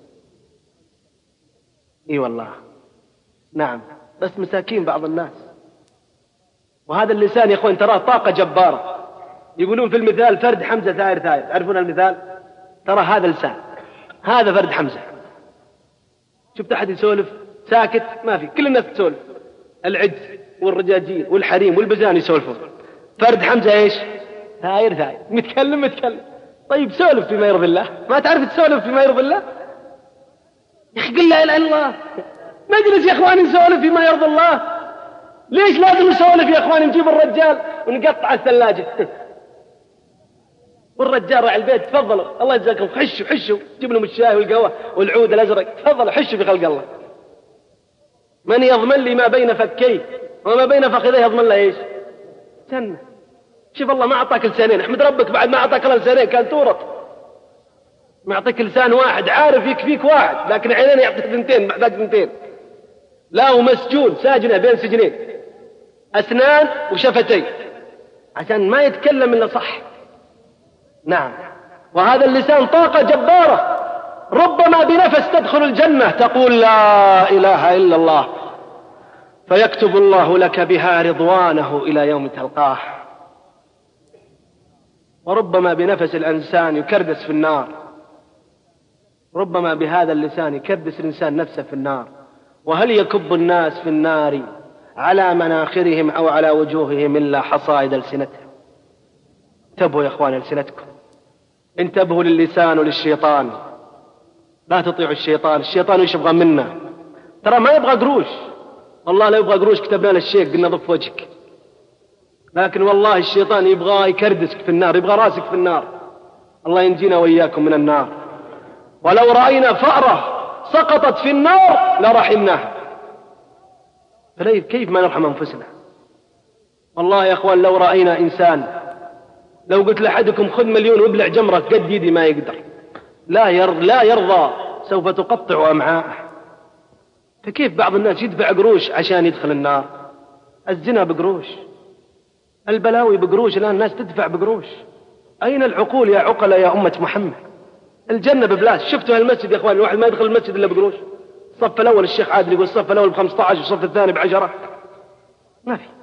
إي والله. نعم، بس مساكين بعض الناس. وهذا اللسان يا أخوان تراه طاقة جبارة. يقولون في المثال فرد حمزة ثائر ثائر، تعرفون المثال؟ ترى هذا لسان، هذا فرد حمزة. شفت أحد يسولف ساكت؟ ما في، كل الناس تسولف، العجز والرجاجين والحريم والبزان يسولفون. فرد حمزة إيش؟ ثائر ثائر، متكلم. طيب سولف فيما يرضي الله، ما تعرف تسولف فيما يرضي الله؟ يا أخي قل لا إله إلا الله. نجلس يا إخواني نسولف فيما يرضي الله. ليش لازم نسولف يا إخواني؟ نجيب الرجال ونقطع الثلاجة والرجال راعي البيت تفضلوا الله يجزاكم، حشوا جيب لهم الشاي والقهوة والعود الأزرق، تفضلوا حشوا في خلق الله. من يضمن لي ما بين فكيه وما بين فخذيه يضمن له إيش؟ جنة. شوف الله ما أعطاك لسانين، احمد ربك بعد ما أعطاك الله لسانين كان تورط. ما أعطيك لسان واحد عارف يكفيك واحد، لكن عينين يعطيك ثنتين محتاج ثنتين. لا ومسجون ساجنة بين سجنين، أسنان وشفتين عشان ما يتكلم إلا صح. نعم، وهذا اللسان طاقة جبارة ربما بنفس تدخل الجنة تقول لا إله إلا الله، فيكتب الله لك بها رضوانه إلى يوم تلقاه. وربما بنفس الإنسان يكردس في النار، ربما بهذا اللسان يكردس الإنسان نفسه في النار. وهل يكب الناس في النار على مناخرهم أو على وجوههم إلا حصائد ألسنتهم؟ انتبهوا يا إخواني ألسنتكم، انتبهوا للسان وللشيطان، لا تطيعوا الشيطان. الشيطان وش يبغى منا؟ ترى ما يبغى قروش، والله لا يبغى قروش كتبنا للشيخ قلنا ضف وجهك، لكن والله الشيطان يبغى يكردسك في النار، يبغى راسك في النار. الله ينجينا وإياكم من النار. ولو رأينا فأرة سقطت في النار لرحمناها، كيف ما نرحم أنفسنا؟ والله يا أخوان لو رأينا إنسان، لو قلت لأحدكم خذ 1,000,000 وابلع جمرة قد يدي ما يقدر، لا يرضى، سوف تقطع أمعاءه. فكيف بعض الناس يدفع قروش عشان يدخل النار؟ الزنا بقروش، البلاوي بقروش، الآن الناس تدفع بقروش. أين العقول يا عقل يا أمة محمد؟ الجنة ببلاش. شفتوا هالمسجد يا أخوان الواحد ما يدخل المسجد إلا بقروش. الصف الأول الشيخ عادل يقول الصف الأول ب15 والصف الثاني ب10، ما في.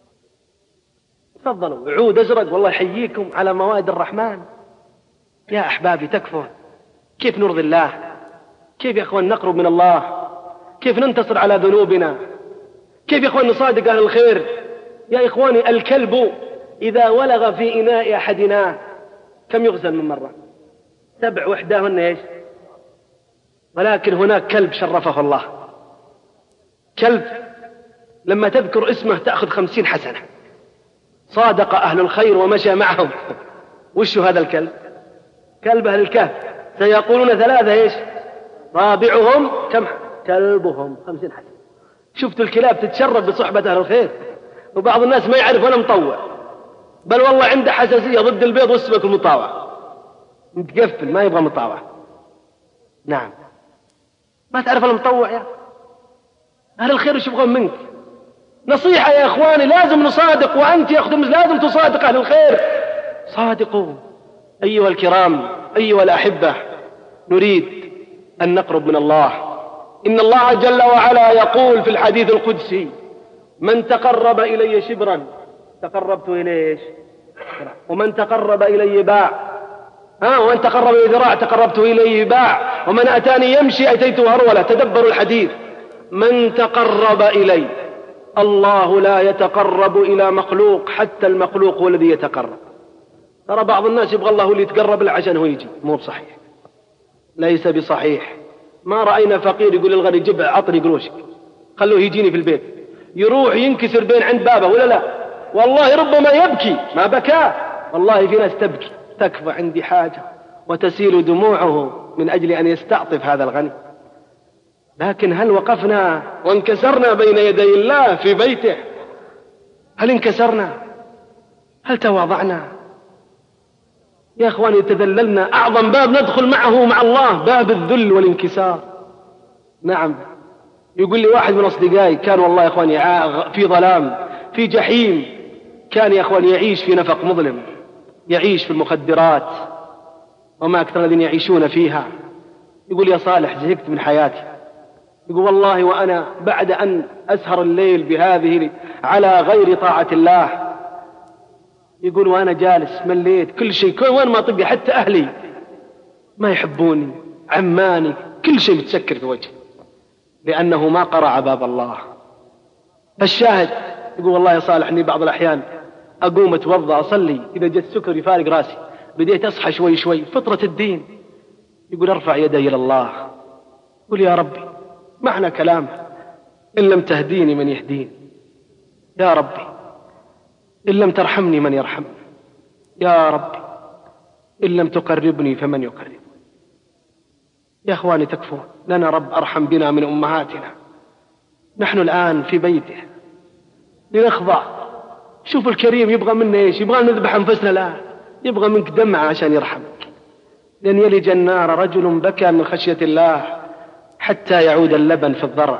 تفضلوا عود أزرق، والله يحييكم على موائد الرحمن. يا أحبابي تكفون. كيف نرضي الله؟ كيف يا أخوان نقرب من الله؟ كيف ننتصر على ذنوبنا؟ كيف يا أخوان نصادق أهل الخير؟ يا إخواني الكلب إذا ولغ في إناء أحدنا كم يغسل من مرة؟ 7 وإحداهن إيش؟ ولكن هناك كلب شرفه الله، كلب لما تذكر اسمه تأخذ 50 حسنة. صادق أهل الخير ومشى معهم. وش هذا الكلب؟ كلب أهل الكهف. سيقولون 3 إيش؟ رابعهم كم؟ كلبهم 50 حسنة. شفتوا الكلاب تتشرف بصحبة أهل الخير، وبعض الناس ما يعرف ولا مطوع، بل والله عنده حساسية ضد البيض والسمك المطاوع، متقفل ما يبغى مطاوع. نعم ما تعرف المطوع يا أهل الخير وش يبغون منك؟ نصيحة يا إخواني، لازم نصادق، وأنت يا أخت لازم تصادق أهل الخير. صادقوا أيها الكرام، أيها الأحبة. نريد أن نقرب من الله. إن الله جل وعلا يقول في الحديث القدسي: من تقرب إلي شبرا تقربت إليه، ومن تقرب إلي باع، ومن تقرب إلي ذراع تقربت إليه باع، ومن أتاني يمشي أتيته هرولة. تدبروا الحديث. من تقرب إلي، الله لا يتقرب إلى مخلوق، حتى المخلوق هو الذي يتقرب. ترى بعض الناس يبغى الله اللي يتقرب له عشان هو يجي، مو بصحيح، ليس بصحيح. ما رأينا فقير يقول للغني جيب عطني قروشك، خلوه يجيني في البيت، يروح ينكسر بين عند بابه ولا لا؟ والله ربما يبكي ما بكى، والله في ناس تبكي تكفى عندي حاجة وتسيل دموعه من أجل أن يستعطف هذا الغني. لكن هل وقفنا وانكسرنا بين يدي الله في بيته؟ هل انكسرنا؟ هل تواضعنا؟ يا أخواني تذللنا. أعظم باب ندخل معه مع الله باب الذل والانكسار. نعم. يقول لي واحد من أصدقائي كان والله يا أخواني في ظلام، في جحيم، كان يا أخواني يعيش في نفق مظلم، يعيش في المخدرات وما أكثر الذين يعيشون فيها. يقول يا صالح زهقت من حياتي. يقول والله وأنا بعد أن أسهر الليل بهذه على غير طاعة الله، يقول وأنا جالس مليت كل شيء، كل وين ما طبي حتى أهلي ما يحبوني، عماني، كل شيء متسكر في وجهي لأنه ما قرع باب الله. فالشاهد يقول والله يا صالح إني بعض الأحيان أقوم أتوضأ أصلي، إذا جت السكر يفارق راسي، بديت أصحى شوي شوي، فطرة الدين. يقول أرفع يدي إلى الله، يقول يا ربي معنى كلام إن لم تهديني من يهديني، يا ربي إن لم ترحمني من يرحمني، يا ربي إن لم تقربني فمن يقرب. يا أخواني تكفون، لنا رب أرحم بنا من أمهاتنا. نحن الآن في بيته لنخضع. شوف الكريم يبغى منا إيش؟ يبغى نذبح أنفسنا؟ لا، يبغى منك دمعة عشان يرحمك. لن يلج النار رجل بكى من خشية الله حتى يعود اللبن في الضرع.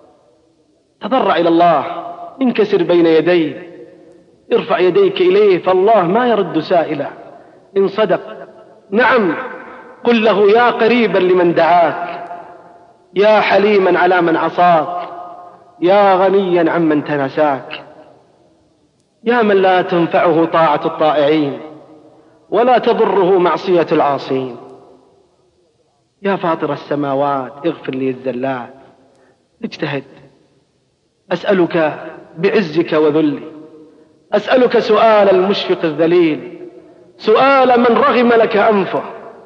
تضرع إلى الله، انكسر بين يديه، ارفع يديك إليه، فالله ما يرد سائلا إن صدق. نعم قل له يا قريبا لمن دعاك، يا حليما على من عصاك، يا غنيا عمن تنساك، يا من لا تنفعه طاعة الطائعين ولا تضره معصية العاصين، يا فاطر السماوات اغفر لي الزلات. اجتهد، أسألك بعزك وذلي، أسألك سؤال المشفق الذليل، سؤال من رغم لك أنفه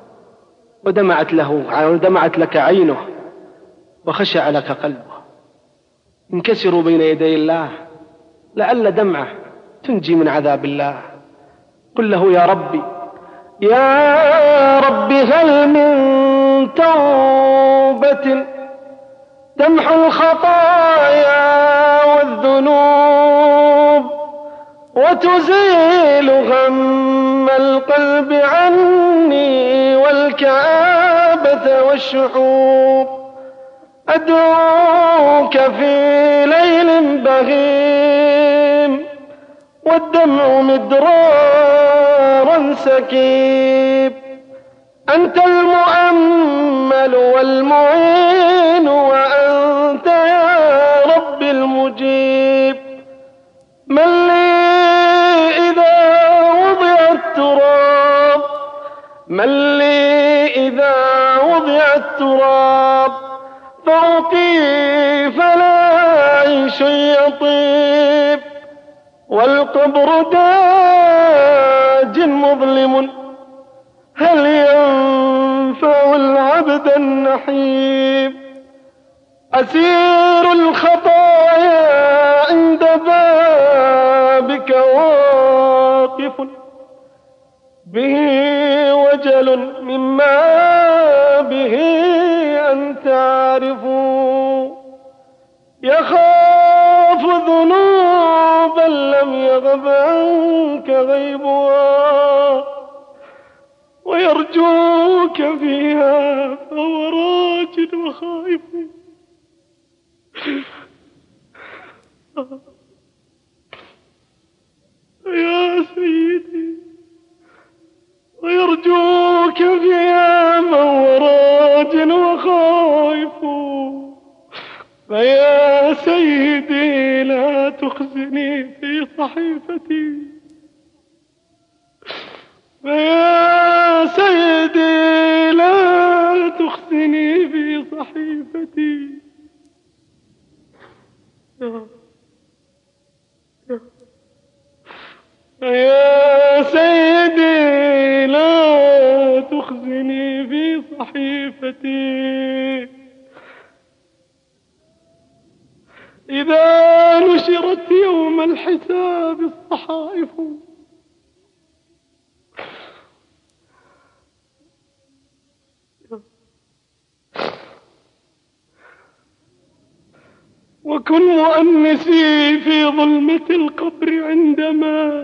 ودمعت لك عينه وخشع لك قلبه. انكسروا بين يدي الله لعل دمعه تنجي من عذاب الله. قل له يا ربي يا رب هل من توبة تمحو الخطايا والذنوب وتزيل غم القلب عني والكآبة والشحوب. أدعوك في ليل بهيم والدمع مدرارا سكيب، أنت المؤمل والمعين وأنت يا رب المجيب. من لي إذا وضع التراب، من لي إذا وضع التراب فوقي فلا عيش يطيب، والقبر داج مظلم هل ينفع العبد النحيب. أسير الخطايا عند بابك واقف به وجل مما به أنت عارف، يخاف ذنوبا لم يغب عنك غيبها ويرجوك فيها فهو راجل وخائف. يا سيدي ويرجوك فيها فهو راجل وخائف. فيا سيدي لا تخزني في صحيفتي، فيا سيدي لا تخزني في صحيفتي. يا سيدي لا تخزني في صحيفتي. إذا نشرت يوم الحساب الصحائف وكن مؤنسي في ظلمة القبر عندما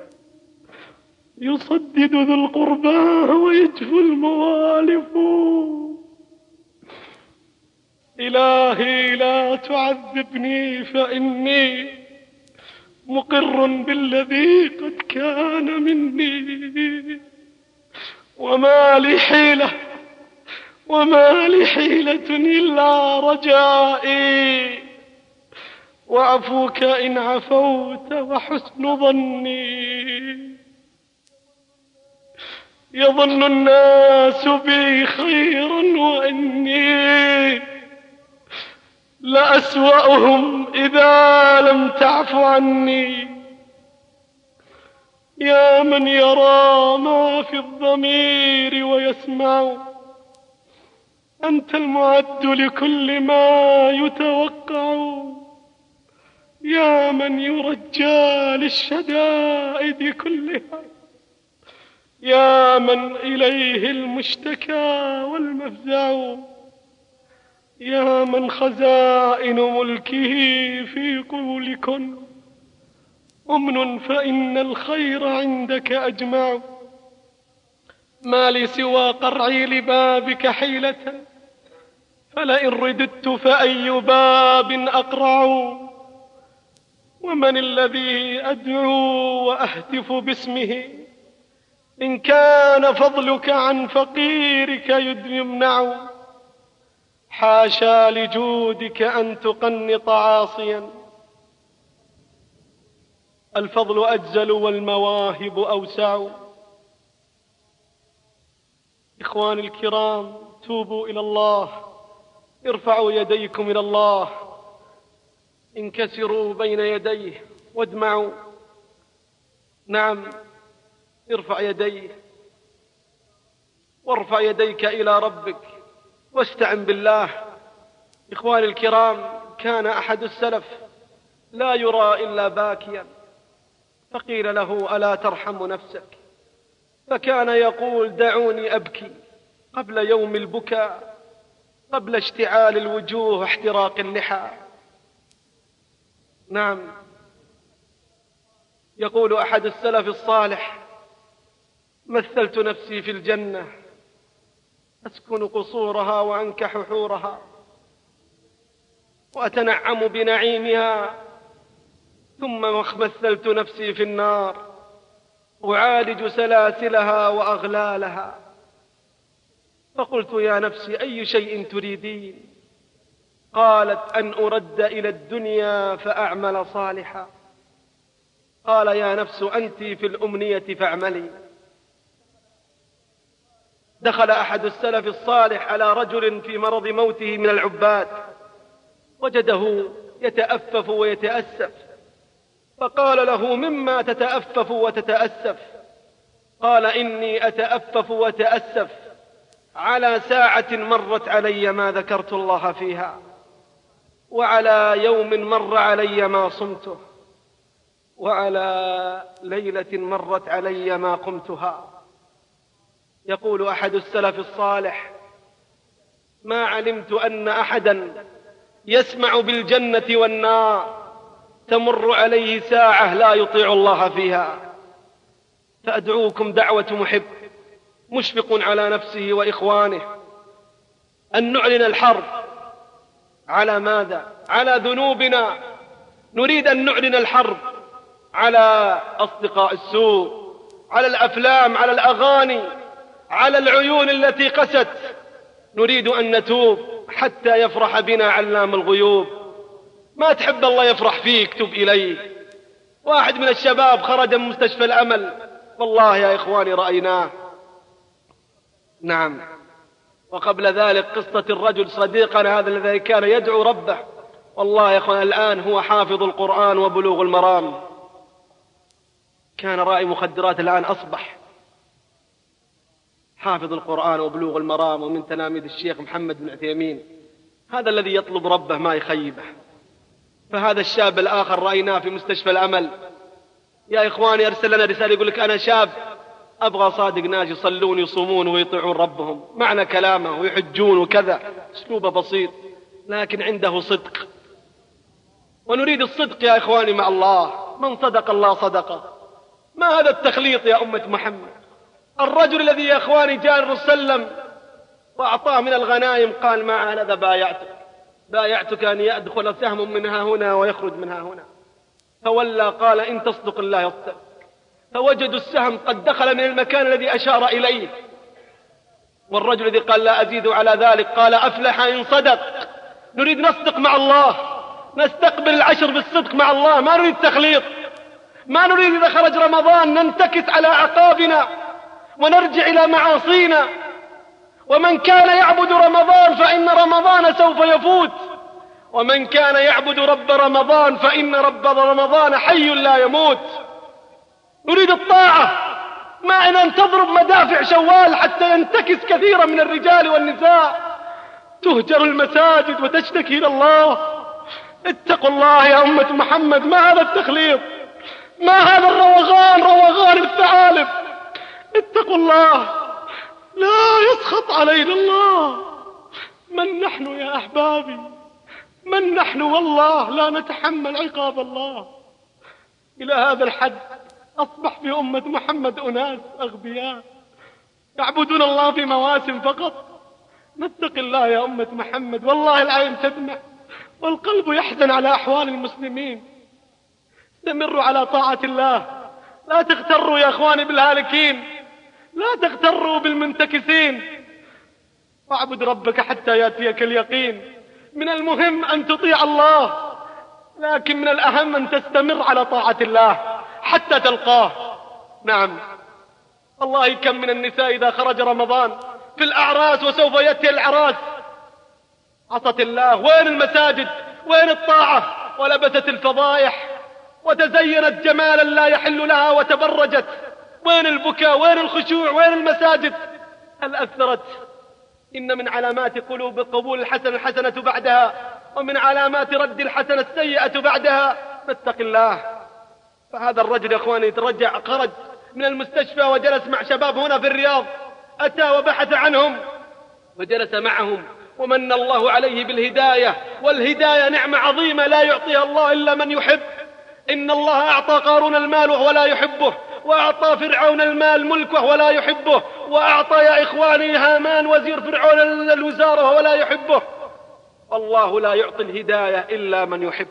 يصدد ذو القربى ويجفو الموالف. إلهي لا تعذبني فإني مقر بالذي قد كان مني، وما لي حيلة إلا رجائي، وعفوك إن عفوت وحسن ظني. يظن الناس بي خيرا وإني لأسوأهم إذا لم تعف عني. يا من يرى ما في الضمير ويسمع، أنت المعد لكل ما يتوقع. يا من يرجى للشدائد كلها، يا من إليه المشتكى والمفزع. يا من خزائن ملكه في قولكن أمن فإن الخير عندك أجمع. ما لي سوى قرعي لبابك حيلة، فلئن رددت فأي باب أقرع. ومن الذي أدعو وأهتف باسمه إن كان فضلك عن فقيرك يمنع، حاشا لجودك أن تقنط عاصيا. الفضل أجزل والمواهب أوسع. إخواني الكرام، توبوا إلى الله، ارفعوا يديكم إلى الله، انكسروا بين يديه وادمعوا. نعم، ارفع يديه وارفع يديك إلى ربك واستعن بالله. إخواني الكرام، كان أحد السلف لا يرى إلا باكيا، فقيل له: ألا ترحم نفسك؟ فكان يقول: دعوني أبكي قبل يوم البكاء، قبل اشتعال الوجوه واحتراق اللحى. نعم، يقول أحد السلف الصالح: مثلت نفسي في الجنة أسكن قصورها وأنكح حورها وأتنعم بنعيمها، ثم مثلت نفسي في النار أعالج سلاسلها وأغلالها. فقلت: يا نفسي أي شيء تريدين؟ قالت: أن أرد إلى الدنيا فأعمل صالحا. قال: يا نفس أنت في الأمنية فاعملي. دخل أحد السلف الصالح على رجل في مرض موته من العباد، وجده يتأفف ويتأسف، فقال له: مما تتأفف وتتأسف؟ قال: إني أتأفف وتأسف على ساعة مرت علي ما ذكرت الله فيها، وعلى يوم مر علي ما صمته، وعلى ليلة مرت علي ما قمتها. يقول أحد السلف الصالح: ما علمت أن أحدا يسمع بالجنة والنار تمر عليه ساعة لا يطيع الله فيها. فأدعوكم دعوة محب مشفق على نفسه وإخوانه أن نعلن الحرب. على ماذا؟ على ذنوبنا. نريد أن نعلن الحرب على أصدقاء السوء، على الأفلام، على الأغاني، على العيون التي قست. نريد أن نتوب حتى يفرح بنا علام الغيوب. ما تحب الله يفرح فيك، تب إليه. واحد من الشباب خرج من مستشفى الأمل، والله يا إخواني رأيناه. نعم. وقبل ذلك قصة الرجل صديقنا هذا الذي كان يدعو ربه، والله يا إخواني الآن هو حافظ القرآن وبلوغ المرام. كان رائي مخدرات، الآن أصبح حافظ القرآن وبلوغ المرام، ومن تلاميذ الشيخ محمد بن عثيمين. هذا الذي يطلب ربه ما يخيبه. فهذا الشاب الآخر رأيناه في مستشفى الأمل. يا إخواني، أرسل لنا رسالة يقول لك: أنا شاب أبغى صادق ناس يصلون يصومون ويطيعون ربهم، معنى كلامه ويحجون وكذا، أسلوبه بسيط لكن عنده صدق. ونريد الصدق يا إخواني مع الله. من صدق الله صدقه. ما هذا التخليط يا أمة محمد؟ الرجل الذي يا إخواني جاء الرسول صلى الله عليه وسلم وأعطاه من الغنائم، قال: مع هذا بايعتك أن يدخل سهم منها هنا ويخرج منها هنا. فولى قال: إن تصدق الله يصدق. فوجدوا السهم قد دخل من المكان الذي أشار إليه. والرجل الذي قال: لا أزيد على ذلك، قال: أفلح إن صدق. نريد نصدق مع الله، نستقبل العشر بالصدق مع الله، ما نريد تخليط. ما نريد إذا خرج رمضان ننتكس على أعقابنا ونرجع إلى معاصينا. ومن كان يعبد رمضان فإن رمضان سوف يفوت، ومن كان يعبد رب رمضان فإن رب رمضان حي لا يموت. نريد الطاعة، ما أن تضرب مدافع شوال حتى ينتكس كثيرا من الرجال والنساء، تهجر المساجد وتشتكي إلى الله. اتقوا الله يا أمة محمد. ما هذا التخليط؟ ما هذا الروغان، روغان الثعالب؟ اتقوا الله، لا يسخط علينا الله. من نحن يا أحبابي؟ من نحن؟ والله لا نتحمل عقاب الله. إلى هذا الحد أصبح في أمة محمد أناس أغبياء يعبدون الله في مواسم فقط. نتق الله يا أمة محمد. والله العين تدمع والقلب يحزن على أحوال المسلمين. استمروا على طاعة الله، لا تغتروا يا أخواني بالهالكين. لا تغتروا بالمنتكسين، واعبد ربك حتى يأتيك اليقين. من المهم أن تطيع الله، لكن من الأهم أن تستمر على طاعة الله حتى تلقاه. نعم، والله كم من النساء إذا خرج رمضان في الأعراس وسوف يأتي العراس عصت الله. وين المساجد؟ وين الطاعة؟ ولبست الفضائح وتزينت جمالا لا يحل لها وتبرجت. وين البكاء؟ وين الخشوع؟ وين المساجد؟ هل أثرت؟ إن من علامات قلوب قبول الحسنة بعدها، ومن علامات رد الحسنة السيئة بعدها. نتق الله. فهذا الرجل يا أخواني خرج من المستشفى وجلس مع شباب هنا في الرياض، أتى وبحث عنهم وجلس معهم، ومن الله عليه بالهداية، والهداية نعمة عظيمة لا يعطيها الله إلا من يحب. إن الله أعطى قارون المال وهو لا يحبه، وأعطى فرعون المال ملكه ولا يحبه، وأعطى يا إخواني هامان وزير فرعون الوزارة وهو لا يحبه. والله لا يعطي الهداية إلا من يحب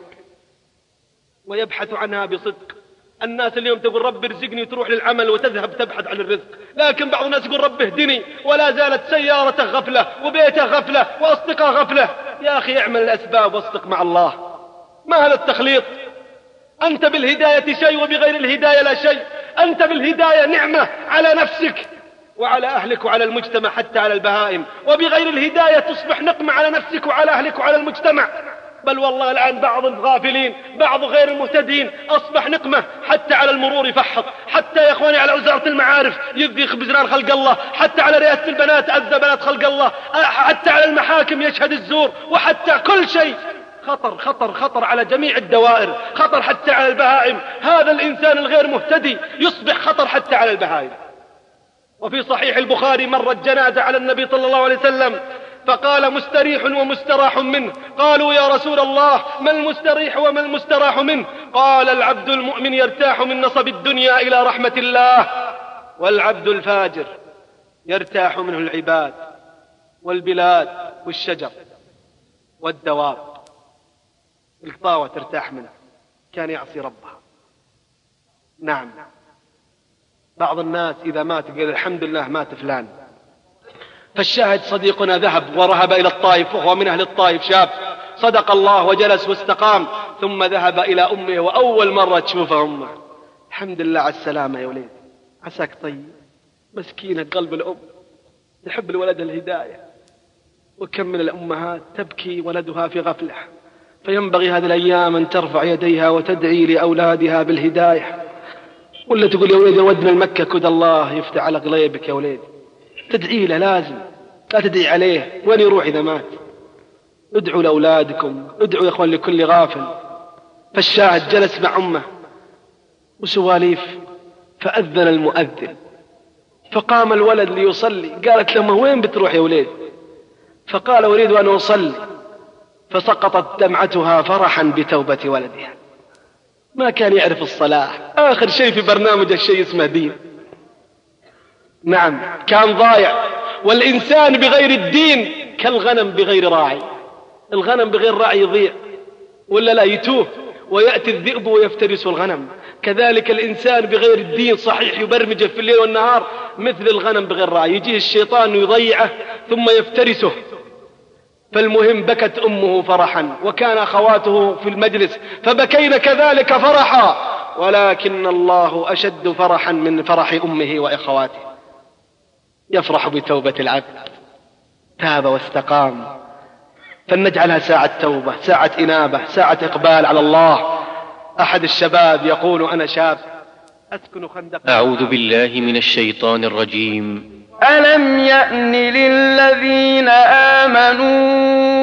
ويبحث عنها بصدق. الناس اليوم تقول رب ارزقني، تروح للعمل وتذهب تبحث عن الرزق، لكن بعض الناس يقول رب اهدني، ولا زالت سيارته غفلة وبيته غفلة وأصدقاء غفلة. يا أخي اعمل الأسباب واصدق مع الله. ما هذا التخليط؟ أنت بالهداية شيء وبغير الهداية لا شيء. أنت بالهداية نعمة على نفسك وعلى أهلك وعلى المجتمع حتى على البهائم، وبغير الهداية تصبح نقمة على نفسك وعلى أهلك وعلى المجتمع. بل والله الآن بعض الغافلين، بعض غير المهتدين أصبح نقمة حتى على المرور يفحط، حتى يا إخواني على وزارة المعارف يذيخ بزنان خلق الله، حتى على رئاسة البنات أذى بنات خلق الله، حتى على المحاكم يشهد الزور، وحتى كل شيء. خطر خطر خطر على جميع الدوائر، خطر حتى على البهائم. هذا الإنسان الغير مهتدي يصبح خطر حتى على البهائم. وفي صحيح البخاري مرت جنازة على النبي صلى الله عليه وسلم، فقال مستريح ومستراح منه. قالوا يا رسول الله ما المستريح وما المستراح منه؟ قال العبد المؤمن يرتاح من نصب الدنيا إلى رحمة الله، والعبد الفاجر يرتاح منه العباد والبلاد والشجر والدواب. القطاوة ترتاح منه، كان يعصي ربها. نعم، بعض الناس إذا مات قال الحمد لله مات فلان. فالشاهد صديقنا ذهب ورهب إلى الطائف، وهو من أهل الطائف، شاب صدق الله وجلس واستقام، ثم ذهب إلى أمه، وأول مرة تشوفه أمه. الحمد لله على السلامة يا وليد، عساك طيب. مسكينة قلب الأم تحب الولد الهداية، وكم من الأمهات تبكي ولدها في غفلة. فينبغي هذه الأيام أن ترفع يديها وتدعي لأولادها بالهداية، ولا تقول يا وليد ودنا المكة كد الله يفتح على قليبك. يا وليد تدعي له، لازم لا تدعي عليه وين يروح إذا مات. ادعوا لأولادكم، ادعوا يا أخوان لكل غافل. فالشاهد جلس مع أمه وسواليف، فأذن المؤذن، فقام الولد ليصلي. قالت لما وين بتروح يا وليد؟ فقال أريد أن أصلي. فسقطت دمعتها فرحا بتوبة ولدها. ما كان يعرف الصلاة، آخر شيء في برنامج الشيء اسمه دين. نعم، كان ضايع. والإنسان بغير الدين كالغنم بغير راعي. الغنم بغير راعي يضيع ولا لا يتوه، ويأتي الذئب ويفترس الغنم. كذلك الإنسان بغير الدين صحيح يبرمجه في الليل والنهار مثل الغنم بغير راعي، يجيه الشيطان يضيعه ثم يفترسه. فالمهم بكت أمه فرحا، وكان أخواته في المجلس فبكين كذلك فرحا، ولكن الله أشد فرحا من فرح أمه وإخواته. يفرح بتوبة العبد، تاب واستقام. فلنجعلها ساعة توبة، ساعة إنابة، ساعة إقبال على الله. أحد الشباب يقول أنا شاب أسكن خندق. أعوذ بالله من الشيطان الرجيم. ألم يأن للذين آمنوا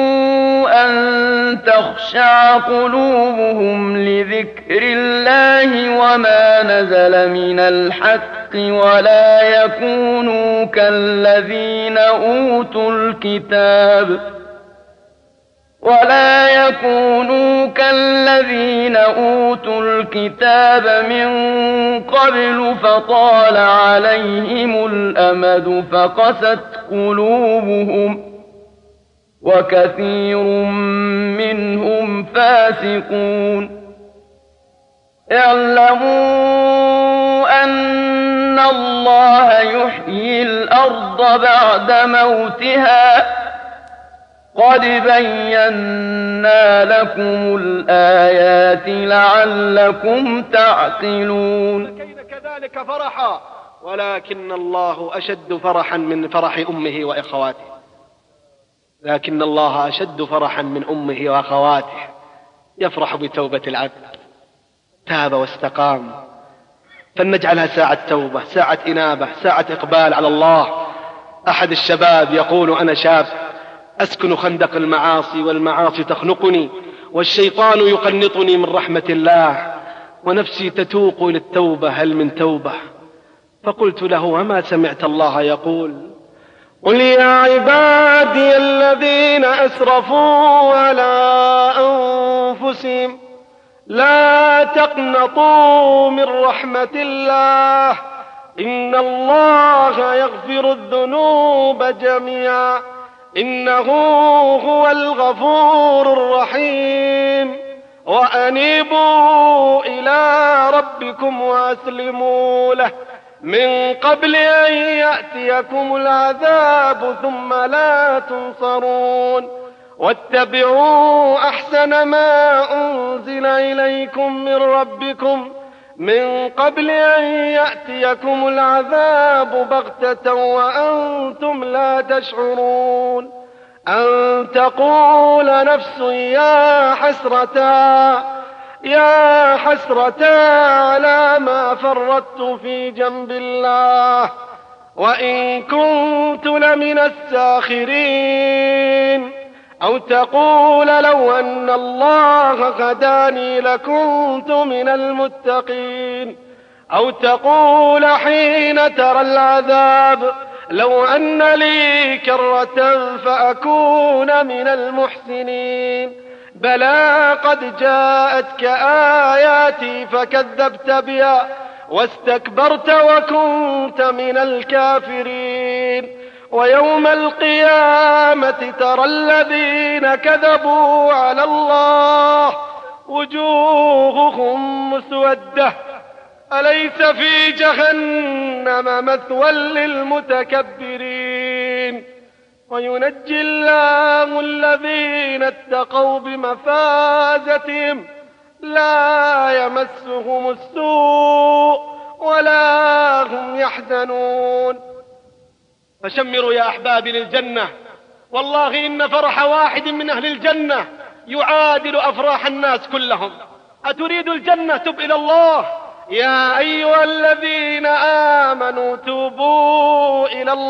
أن تخشع قلوبهم لذكر الله وما نزل من الحق ولا يكونوا كالذين أوتوا الكتاب من قبل فطال عليهم الأمد فقست قلوبهم وكثير منهم فاسقون. اعلموا أن الله يحيي الأرض بعد موتها قد بينا لكم الآيات لعلكم تعقلون. كذلك فرحا ولكن الله أشد فرحا من فرح أمه وأخواته، لكن الله أشد فرحا من أمه وأخواته. يفرح بتوبة العبد تاب واستقام، فلنجعلها ساعة توبة، ساعة إنابة، ساعة إقبال على الله. أحد الشباب يقول: أنا شاب أسكن خندق المعاصي والمعاصي تخنقني والشيطان يقنطني من رحمة الله ونفسي تتوق للتوبة، هل من توبة؟ فقلت له: وما سمعت الله يقول: قل يا عبادي الذين أسرفوا على أنفسهم لا تقنطوا من رحمة الله إن الله يغفر الذنوب جميعا إنه هو الغفور الرحيم وأنيبوا إلى ربكم وأسلموا له من قبل أن يأتيكم العذاب ثم لا تنصرون واتبعوا أحسن ما أنزل إليكم من ربكم من قبل أن يأتيكم العذاب بغتة وأنتم لا تشعرون أن تقول نفس يا حسرة على ما فرطت في جنب الله وإن كنت لمن الساخرين أو تقول لو أن الله هداني لكنت من المتقين أو تقول حين ترى العذاب لو أن لي كرة فأكون من المحسنين بلى قد جاءتك آياتي فكذبت بها واستكبرت وكنت من الكافرين ويوم القيامة ترى الذين كذبوا على الله وجوههم مسودة أليس في جهنم مثوى للمتكبرين وينجي الله الذين اتقوا بمفازتهم لا يمسهم السوء ولا هم يحزنون. فشمروا يا أحبابي للجنة، والله إن فرح واحد من أهل الجنة يعادل أفراح الناس كلهم. أتريد الجنة؟ تب إلى الله. يا أيها الذين آمنوا توبوا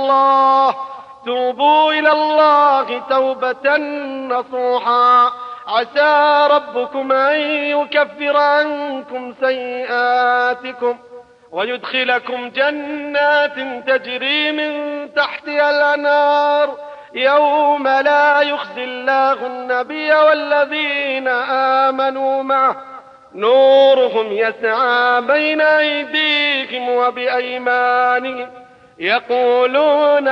إلى الله توبة نصوحا عسى ربكم أن يكفر عنكم سيئاتكم ويدخلكم جنات تجري من تحتها الأنهار يوم لا يخزي الله النبي والذين آمنوا معه نورهم يسعى بين أيديهم وبأيمانهم يقولون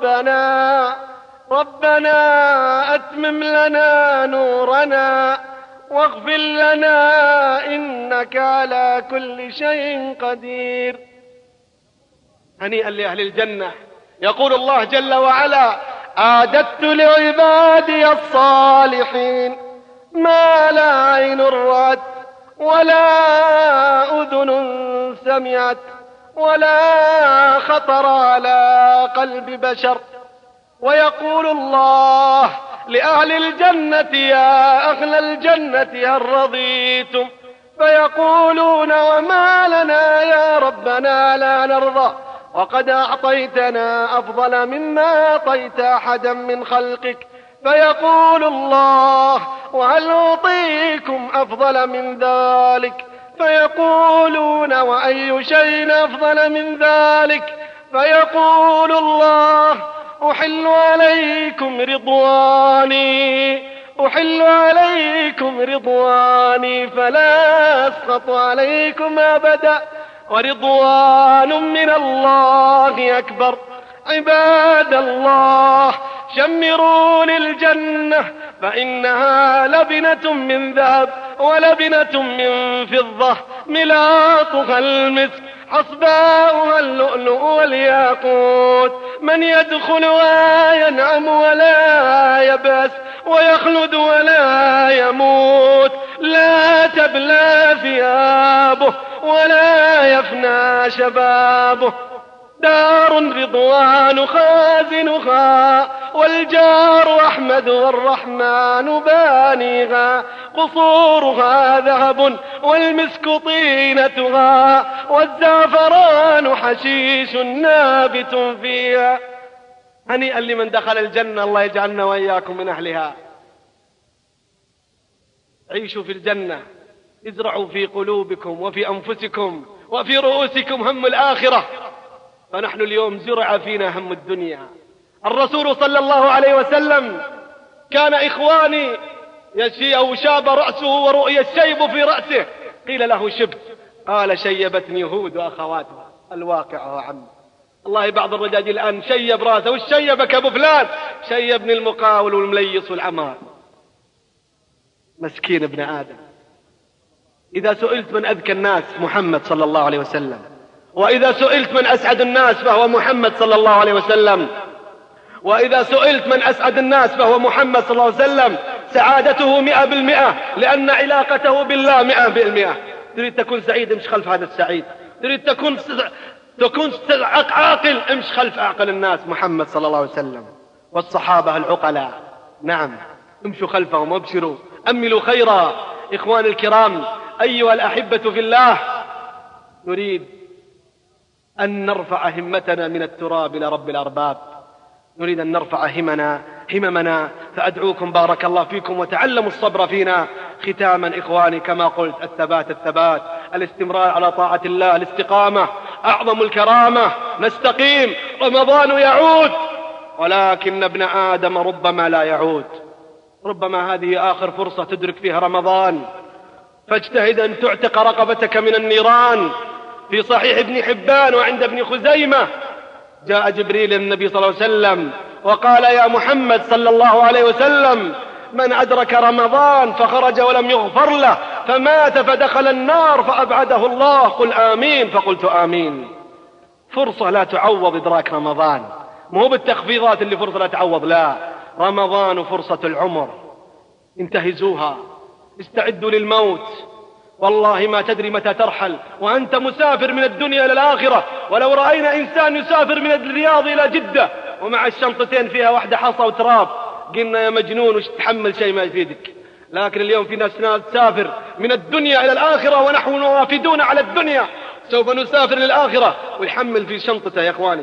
ربنا أتمم لنا نورنا واغفر لنا إنك على كل شيء قدير. هنيئا لأهل الجنة. يقول الله جل وعلا: أعددت لعبادي الصالحين ما لا عين رأت ولا أذن سمعت ولا خطر على قلب بشر. ويقول الله لأهل الجنة: يا أهل الجنة هل رضيتم؟ فيقولون: وما لنا يا ربنا لا نرضى وقد أعطيتنا أفضل مما أعطيت أحدا من خلقك. فيقول الله: وهل أعطيكم أفضل من ذلك؟ فيقولون: وأي شيء أفضل من ذلك؟ فيقول الله: أحل عليكم رضواني فلا أسخط عليكم أبدا ورضوان من الله أكبر. عباد الله، شمروا للجنة فإنها لبنة من ذهب ولبنة من فضة ملاطها المسك حصباؤها اللؤلؤ والياقوت، من يدخلها ينعم ولا يبأس ويخلد ولا يموت، لا تبلى ثيابه ولا يفنى شبابه، دار رضوان خازنها والجار أحمد والرحمن بانيها، قصورها ذهب والمسك طينتها والزعفران حشيش نابت فيها. هنيئا لمن دخل الجنة، الله يجعلنا وإياكم من أهلها. عيشوا في الجنة، ازرعوا في قلوبكم وفي أنفسكم وفي رؤوسكم هم الآخرة، فنحن اليوم زرع فينا هم الدنيا. الرسول صلى الله عليه وسلم كان إخواني أو شاب رأسه ورؤي الشيب في رأسه، قيل له شبت، قال شيبتني هود وأخواتها. الواقع هو عم الله، بعض الرجاجيل الآن شيب رأسه، وش شيبك أبو فلان؟ شيبني المقاول والمليص والعمار. مسكين ابن آدم. إذا سئلت من أذكى الناس محمد صلى الله عليه وسلم، وإذا سئلت من أسعد الناس فهو محمد صلى الله عليه وسلم، وإذا سئلت من أسعد الناس فهو محمد صلى الله عليه وسلم. سعادته 100%، لأن علاقته بالله 100%. تريد تكون سعيد، امش خلف هذا السعيد. تريد تكون عاقل، امش خلف أعقل الناس محمد صلى الله عليه وسلم. والصحابة العقلاء، نعم، امشوا خلفهم وابشروا، أملوا خيرا. إخوان الكرام، أيها الأحبة في الله، نريد أن نرفع همتنا من التراب إلى رب الأرباب، نريد أن نرفع هممنا، فأدعوكم بارك الله فيكم وتعلموا الصبر فينا. ختاما إخواني، كما قلت، الثبات، الاستمرار على طاعة الله، الاستقامة أعظم الكرامة. نستقيم، رمضان يعود، ولكن ابن آدم ربما لا يعود. ربما هذه آخر فرصة تدرك فيها رمضان، فاجتهد أن تعتق رقبتك من النيران. في صحيح ابن حبان وعند ابن خزيمة جاء جبريل النبي صلى الله عليه وسلم وقال: يا محمد صلى الله عليه وسلم، من أدرك رمضان فخرج ولم يغفر له فمات فدخل النار فأبعده الله، قل آمين. فقلت آمين. فرصة لا تعوض إدراك رمضان، مو بالتخفيضات اللي فرصة لا تعوض، لا، رمضان فرصة العمر، انتهزوها، استعدوا للموت. والله ما تدري متى ترحل وأنت مسافر من الدنيا إلى الآخرة. ولو رأينا إنسان يسافر من الرياض إلى جدة ومع الشنطتين فيها واحدة حصى وتراب، قلنا يا مجنون وش تحمل شيء ما يفيدك. لكن اليوم في ناس تسافر من الدنيا إلى الآخرة ونحن وافدون على الدنيا، سوف نسافر للآخرة، ويحمل في شنطته يا إخواني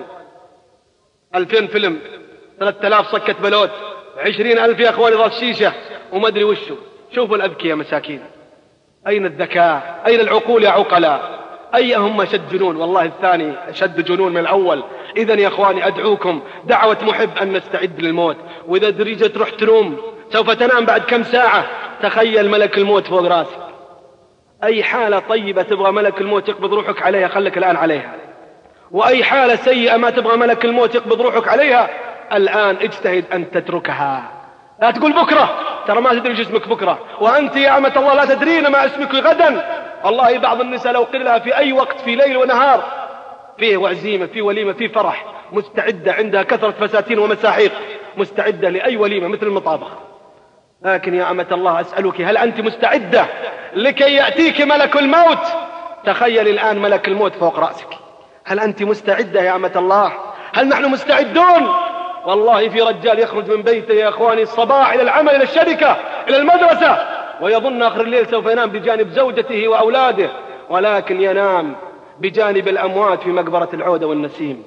2000 فيلم، 3000 صكة بلوت، 20,000 يا إخواني ضغط شيشة وما أدري وشه. شوفوا الأذكياء يا مساكين، أين الذكاء؟ أين العقول يا عقلاء؟ أيهم أشد جنون؟ والله الثاني أشد جنون من الأول. إذن يا إخواني أدعوكم دعوة محب أن نستعد للموت. وإذا دريجة تروح تنوم سوف تنام بعد كم ساعة، تخيل ملك الموت فوق راسك. أي حالة طيبة تبغى ملك الموت يقبض روحك عليها خلك الآن عليها، وأي حالة سيئة ما تبغى ملك الموت يقبض روحك عليها الآن اجتهد أن تتركها. لا تقول بكرة، ترى ما تدري اسمك بكرة، وأنت يا أمة الله لا تدرين ما اسمك غدا. والله بعض النساء لو قيل لها في أي وقت في ليل ونهار فيه وعزيمة، في وليمة، في فرح، مستعدة، عندها كثرة فساتين ومساحيق، مستعدة لأي وليمة مثل المطابخ. لكن يا أمة الله أسألك، هل أنت مستعدة لكي يأتيك ملك الموت؟ تخيل الآن ملك الموت فوق رأسك، هل أنت مستعدة يا أمة الله؟ هل نحن مستعدون؟ والله في رجال يخرج من بيته يا أخواني الصباح إلى العمل، إلى الشركة، إلى المدرسة، ويظن آخر الليل سوف ينام بجانب زوجته وأولاده، ولكن ينام بجانب الأموات في مقبرة العودة والنسيم.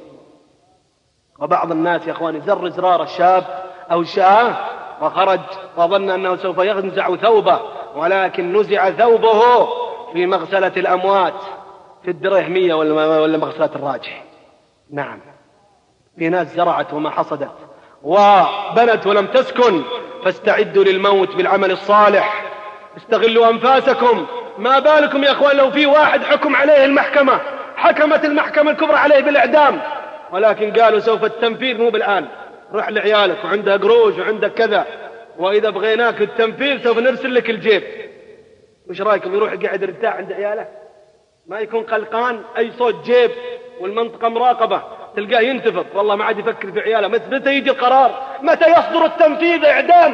وبعض الناس يا أخواني زر زرار الشاب أو شاه وخرج وظن أنه سوف ينزع ثوبه، ولكن نزع ثوبه في مغسلة الأموات في الدرهمية ولا مغسلة الراجح. نعم، في ناس زرعت وما حصدت، وبنت ولم تسكن. فاستعدوا للموت بالعمل الصالح، استغلوا أنفاسكم. ما بالكم يا أخوان لو في واحد حكم عليه المحكمة، حكمت المحكمة الكبرى عليه بالإعدام، ولكن قالوا سوف التنفيذ مو بالآن، روح لعيالك وعندها قروش وعندك كذا، وإذا بغيناك التنفيذ سوف نرسل لك الجيب. وش رأيكم يروح يقعد يرتاح عند عياله؟ ما يكون قلقان، أي صوت جيب والمنطقة مراقبة تلقاه ينتفض، والله ما عاد يفكر في عياله. متى يجي القرار؟ متى يصدر التنفيذ؟ إعدام.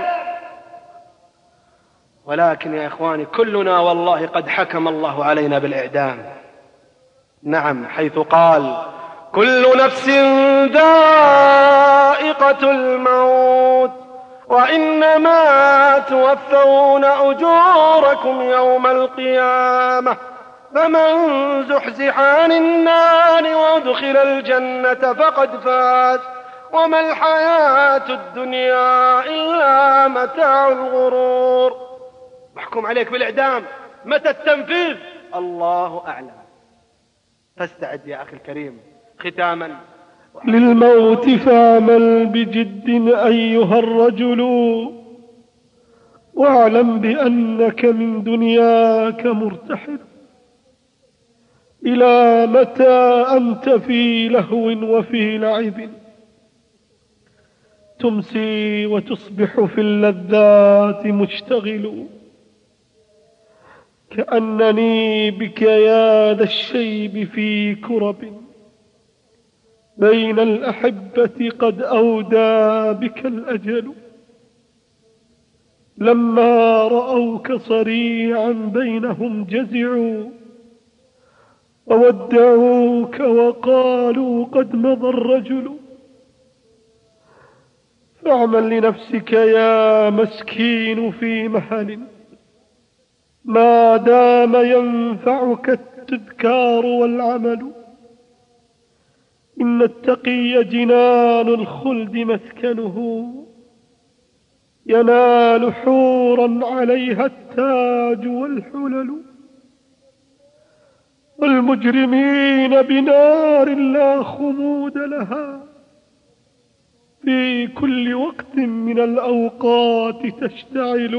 ولكن يا إخواني كلنا والله قد حكم الله علينا بالإعدام. نعم، حيث قال كل نفس ذائقة الموت وإنما توفون أجوركم يوم القيامة فمن زحزح عن النار وادخل الجنة فقد فاز وما الحياة الدنيا إلا متاع الغرور. محكوم عليك بالإعدام. متى التنفيذ؟ الله أعلم. فاستعد يا أخي الكريم. ختاما، للموت فاعمل بجد أيها الرجل، واعلم بأنك من دنياك مرتحل. إلى متى أنت في لهو وفي لعب؟ تمسي وتصبح في اللذات مشتغل. كأنني بك يا ذا الشيب في كرب، بين الأحبة قد أودى بك الأجل. لما رأوك صريعا بينهم جزعوا، وودعوك وقالوا قد مضى الرجل. فاعمل لنفسك يا مسكين في مهل، ما دام ينفعك التذكار والعمل. إن التقي جنان الخلد مسكنه، ينال حورا عليها التاج والحلل. والمجرمين بنار لا خمود لها، في كل وقت من الأوقات تشتعل.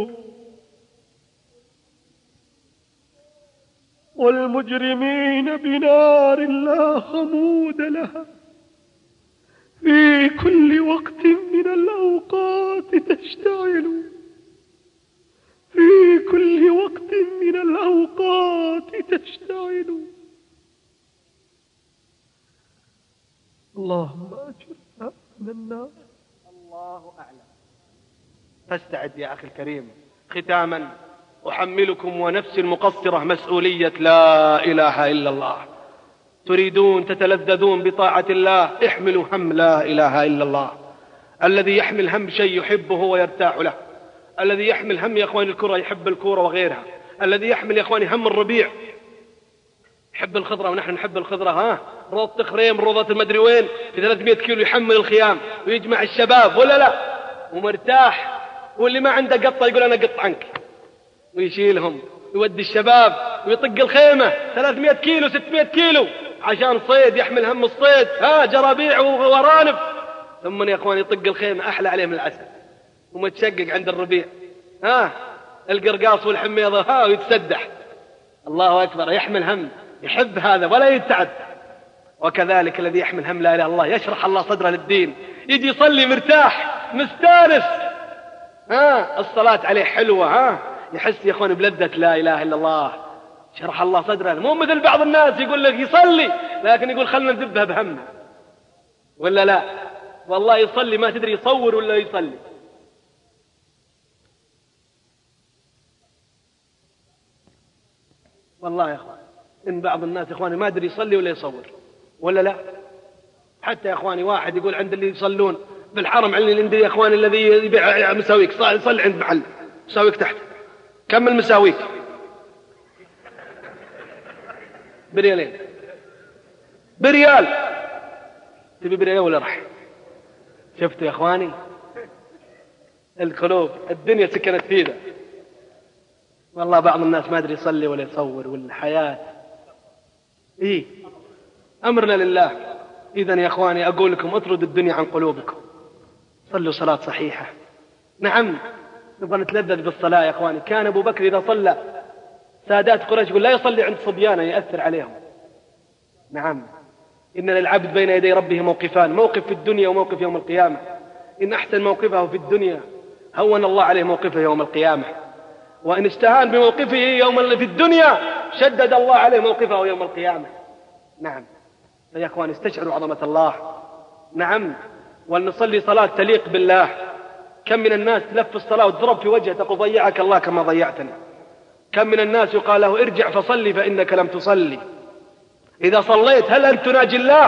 والمجرمين بنار لا خمود لها، في كل وقت من الأوقات تشتعل. في كل وقت من الأوقات تشتعل. اللهم أجرنا من النار. الله أعلم. فاستعد يا أخي الكريم. ختاما، أحملكم ونفسي المقصرة مسؤولية لا إله إلا الله. تريدون تتلذذون بطاعة الله، احملوا هم لا إله إلا الله. الذي يحمل هم شيء يحبه ويرتاح له. الذي يحمل هم يا أخواني الكرة يحب الكرة وغيرها. الذي يحمل يا أخواني هم الربيع يحب الخضرة، ونحن نحب الخضرة. روضة خريم، روضة المدري وين، في 300 كيلو يحمل الخيام ويجمع الشباب ولا لا، ومرتاح. واللي ما عنده قطة يقول أنا قط عنك، ويشيلهم يودي الشباب ويطق الخيمة 300 كيلو 600 كيلو عشان صيد، يحمل هم الصيد، جرابيع وورانف. ثم يا أخواني يطق الخيمة أحلى عليه من العسل، ومتشقق عند الربيع، القرقاص والحميضة ويتسدح. الله أكبر. يحمل هم، يحب هذا ولا يتعب. وكذلك الذي يحمل هم لا إله إلا الله يشرح الله صدره للدين، يجي يصلي مرتاح مستانس، الصلاة عليه حلوة، يحس يا أخواني بلذة لا إله إلا الله. شرح الله صدره. مو مثل بعض الناس يقول لك يصلي لكن يقول خلنا نذبها بهمه، ولا لا؟ والله يصلي ما تدري يصور ولا يصلي. والله يا أخواني إن بعض الناس يا أخواني ما أدري يصلي ولا يصور، ولا لا؟ حتى يا أخواني واحد يقول عند اللي يصلون بالحرم، عندي يا أخواني الذي يبيع مساويك، صلي عند محل مساويك تحت. كم المساويك؟ بريالين. بريال. تبي بريال ولا رح؟ شفتوا يا أخواني القلوب الدنيا سكنت فيها. والله بعض الناس ما أدري يصلي ولا يصور والحياة. أمرنا لله. إذن يا أخواني أقول لكم اطردوا الدنيا عن قلوبكم، صلوا صلاة صحيحة. نعم نبغى نتلذذ بالصلاة يا أخواني. كان أبو بكر إذا صلى سادات قريش يقول لا يصلي عند صبيانه يأثر عليهم. نعم إن للعبد بين يدي ربه موقفان، موقف في الدنيا وموقف يوم القيامة. إن أحسن موقفه في الدنيا هون الله عليه موقفه يوم القيامة، وإن استهان بموقفه في الدنيا شدد الله عليه موقفه يوم القيامة. نعم يا إخواني استشعروا عظمة الله. نعم ولنصلي صلاة تليق بالله. كم من الناس تلف الصلاة وتضرب في وجهه تقول ضيعك الله كما ضيعتنا. كم من الناس يقال له ارجع فصلي فإنك لم تصلي. إذا صليت هل أنت تناجي الله؟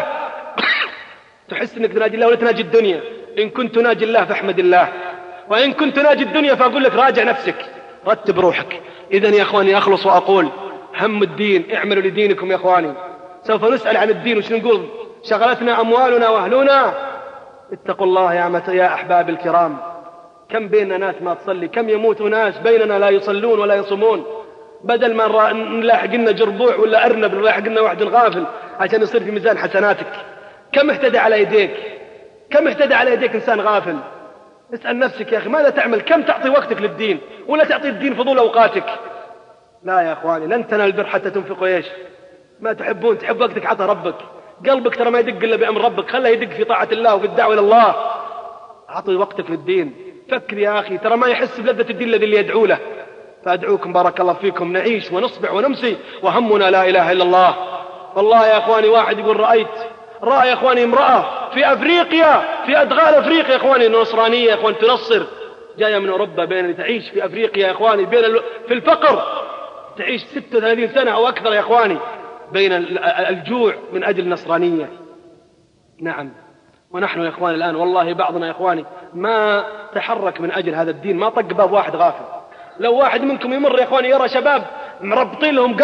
تحس أنك تناجي الله ولا تناجي الدنيا؟ إن كنت تناجي الله فاحمد الله، وإن كنت تناجي الدنيا فأقول لك راجع نفسك، رتب روحك. إذن يا أخواني أخلص وأقول هم الدين، اعملوا لدينكم يا أخواني. سوف نسأل عن الدين وش نقول؟ شغلتنا أموالنا وأهلنا. اتقوا الله يا أحباب الكرام. كم بيننا ناس ما تصلي، كم يموت ناس بيننا لا يصلون ولا يصومون، بدل ما نلاحق لنا جربوع ولا أرنب نلاحق لنا واحد غافل عشان يصير في ميزان حسناتك. كم اهتدى على يديك، كم اهتدى على يديك إنسان غافل. اسأل نفسك يا أخي ماذا تعمل؟ كم تعطي وقتك للدين ولا تعطي الدين فضول أوقاتك؟ لا يا أخواني لن تنال البر حتى تنفقوا إيش ما تحبون. تحب وقتك عطى ربك. قلبك ترى ما يدق إلا بأمر ربك، خله يدق في طاعة الله وفي الدعوة إلى الله. أعطي وقتك للدين. فكر يا أخي ترى ما يحس بلذة الدين الذي اللي يدعو له. فأدعوكم بارك الله فيكم نعيش ونصبح ونمسي وهمنا لا إله إلا الله. والله يا أخواني واحد يقول رأى يا أخواني امرأة في أفريقيا، في أدغال أفريقيا يا أخواني نصرانية يا أخواني تنصر، جاية من أوروبا بين تعيش في أفريقيا يا أخواني في الفقر، تعيش 36 سنة أو أكثر يا أخواني بين الجوع من أجل النصرانية. نعم ونحن يا أخواني الآن والله بعضنا يا أخواني ما تحرك من أجل هذا الدين، ما طق باب واحد غافل. لو واحد منكم يمر يا أخواني يرى شباب مربطين لهم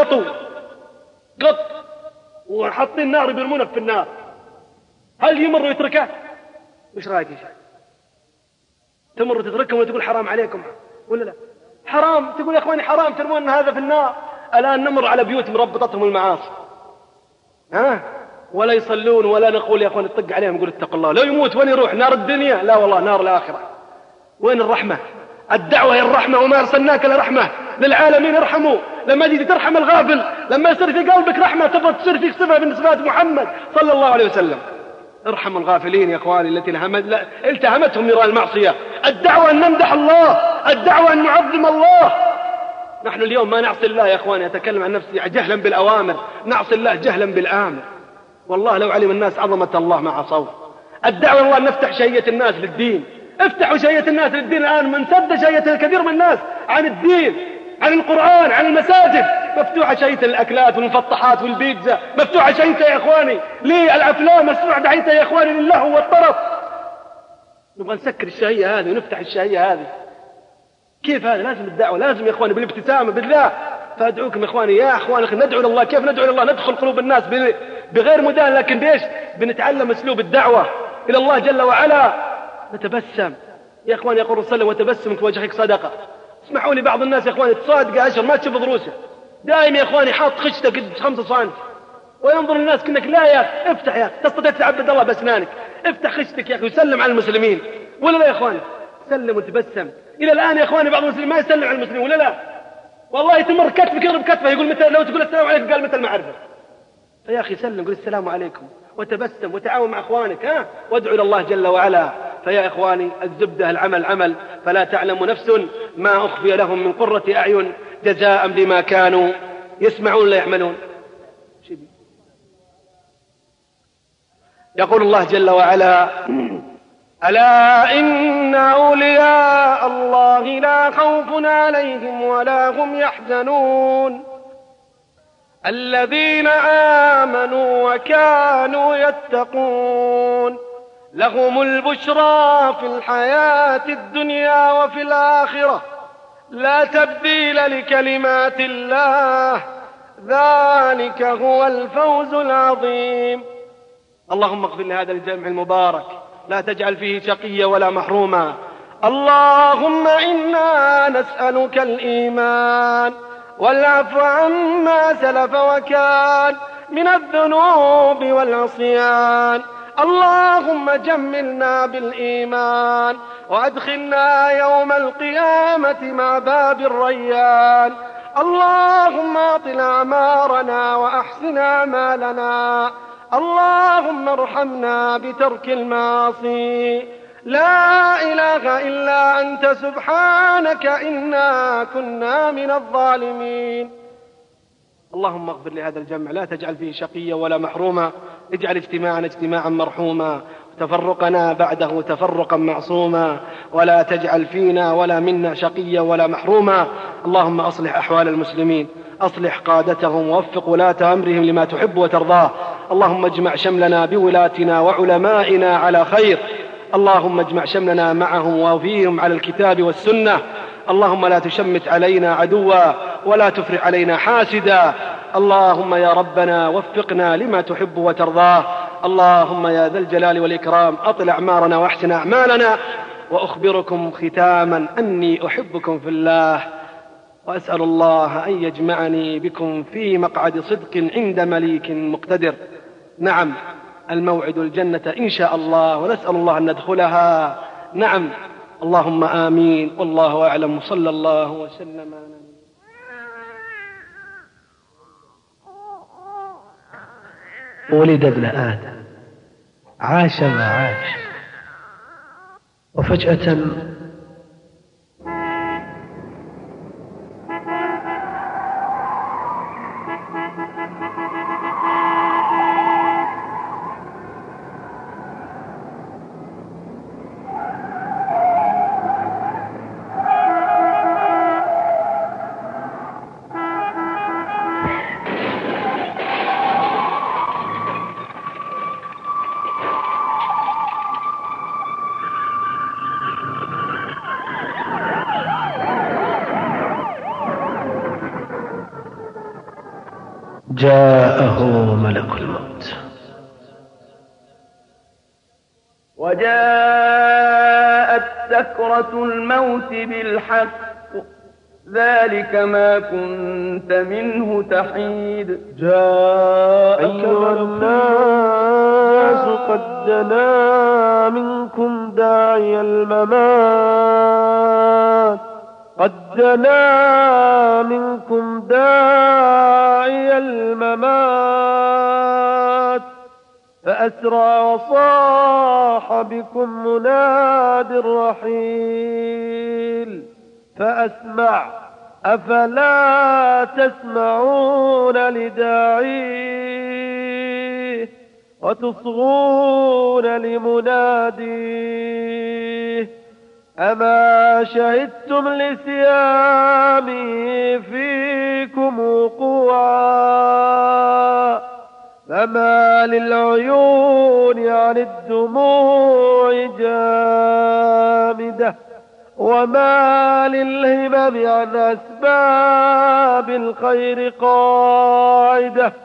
قط وحاطين نار يرمونه في النار، هل يمر ويتركه؟ وش رأيك يا شيخ؟ تمر تتركهم وتقول حرام عليكم ولا لا؟ حرام. تقول يا أخواني حرام ترمون هذا في النار. الآن نمر على بيوت مربطتهم المعاصي ولا يصلون ولا نقول يا أخواني نطق عليهم نقول اتقوا الله. لو يموت وين يروح؟ نار الدنيا؟ لا والله نار الآخرة. وين الرحمة؟ الدعوة هي الرحمة، وما أرسلناك لرحمة للعالمين. ارحموا. لما تجي ترحم الغافل، لما يصير في قلبك رحمة تبغى تصير فيك صفة من صفات محمد صلى الله عليه وسلم. ارحموا الغافلين يا أخواني التي التهمتهم نيران المعصية. الدعوة أن نمدح الله، الدعوة أن نعظم الله. نحن اليوم ما نعصي الله يا أخواني، أتكلم عن نفسي جهلا بالأوامر، نعصي الله جهلا بالآمر. والله لو علم الناس عظمة الله ما عصوه. الدعوة الله أن نفتح شهية الناس للدين. افتحوا شهية الناس للدين الآن، من سد شهية الكثير من الناس عن الدين، عن القرآن، عن المساجد. مفتوحة شهية الأكلات والمفطحات والبيتزا، مفتوحة شهية يا إخواني للأفلام، مفتوحة شهية يا إخواني للهو والطرف. نبغى نسكر الشهية هذه ونفتح الشهية هذه. كيف هذا؟ لازم الدعوة، لازم يا إخواني بالابتسامة بالله. فأدعوكم يا إخواني يا إخواني ندعو إلى الله. كيف ندعو إلى الله؟ ندخل قلوب الناس بغير مدان، لكن بإيش؟ بنتعلم أسلوب الدعوة إلى الله جل وعلا. نتبسم يا إخواني، يقول الرسول صلى الله عليه وسلم وتبسم في وجهك صدقة. اسمحوا لي بعض الناس يا إخواني تصادق عشر ما تشوف ضروسه، دائما يا إخواني حاط خشته قد 5 سم وينظر الناس كأنك لا يا أخي افتح يا أخي تستطيع تعبد الله بأسنانك، افتح خشتك يا أخي وسلم على المسلمين ولا لا يا إخواني؟ سلم وتبسم. إلى الآن يا إخواني بعض المسلمين ما يسلم على المسلمين ولا لا؟ والله تمر كتفك يضرب كتفه يقول متى، لو تقول السلام عليكم قال مثل ما أعرفه. فيا أخي سلم قل السلام عليكم وتبسم وتعاون مع أخوانك وادعو إلى الله جل وعلا. فيا إخواني الزبدة العمل عمل، فلا تعلم نفس ما أخفي لهم من قرة أعين جزاء بما كانوا يسمعون لا يعملون. يقول الله جل وعلا ألا إن أولياء الله لا خوف عليهم ولا هم يحزنون الذين آمنوا وكانوا يتقون لهم البشرى في الحياة الدنيا وفي الآخرة لا تبديل لكلمات الله ذلك هو الفوز العظيم. اللهم اغفر لهذا الجمع المبارك، لا تجعل فيه شقيا ولا محروما. اللهم إنا نسألك الإيمان والعفو عما سلف وكان من الذنوب والعصيان. اللهم جملنا بالإيمان وأدخلنا يوم القيامة مع باب الريان. اللهم أطل أعمارنا وأحسن أعمالنا. اللهم ارحمنا بترك المعاصي. لا إله إلا أنت سبحانك إنا كنا من الظالمين. اللهم اغفر لهذا الجمع، لا تجعل فيه شقيا ولا محروما، اجعل اجتماعنا اجتماعا مرحوما، وتفرقنا بعده تفرقا معصوما، ولا تجعل فينا ولا منا شقيا ولا محروما. اللهم أصلح أحوال المسلمين، أصلح قادتهم، ووفق ولاة أمرهم لما تحب وترضاه. اللهم اجمع شملنا بولاتنا وعلمائنا على خير، اللهم اجمع شملنا معهم وفيهم على الكتاب والسنة. اللهم لا تشمت علينا عدوا ولا تفرح علينا حاسدا. اللهم يا ربنا وفقنا لما تحب وترضاه. اللهم يا ذا الجلال والإكرام أطل أعمارنا وأحسن أعمالنا. وأخبركم ختاما أني أحبكم في الله، وأسأل الله أن يجمعني بكم في مقعد صدق عند مليك مقتدر. نعم، الموعد الجنة إن شاء الله، ونسأل الله أن ندخلها. نعم، اللهم آمين، والله أعلم، صلى الله وسلم. ولد ابن آدم، عاش ما عاش، وفجأة جاءه ملك الموت. وجاءت سكرة الموت بالحق، ذلك ما كنت منه تحيد. جاءك الناس قد دنا منكم داعي الممات، قد دنا منكم داعي الممات، فأسرع وصاح بكم مناد الرحيل، فأسمع أفلا تسمعون لداعيه وتصغون لمناديه. أما شهدتم لسيامي فيكم وقوعا، فما للعيون عن الدموع جامدة، وما للهمم عن أسباب الخير قاعدة،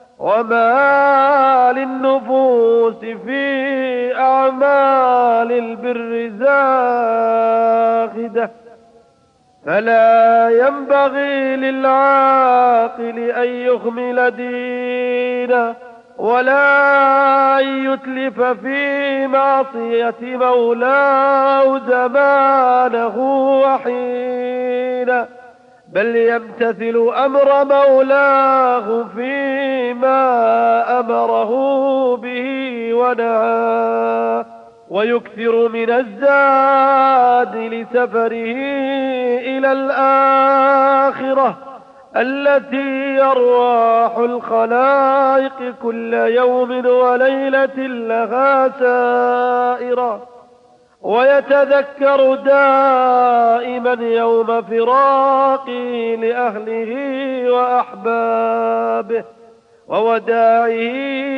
وما للنفوس في أعمال البر زاخدة. فلا ينبغي للعاقل أن يخمل دينه، ولا أن يتلف في معصية مولاه زمانه وحينا، بل يمتثل أمر مولاه فيما أمره به ونهاه، ويكثر من الزاد لسفره إلى الآخرة التي أرواح الخلائق كل يوم وليلة لها سائرة، ويتذكر دائما يوم فراقه لأهله وأحبابه ووداعه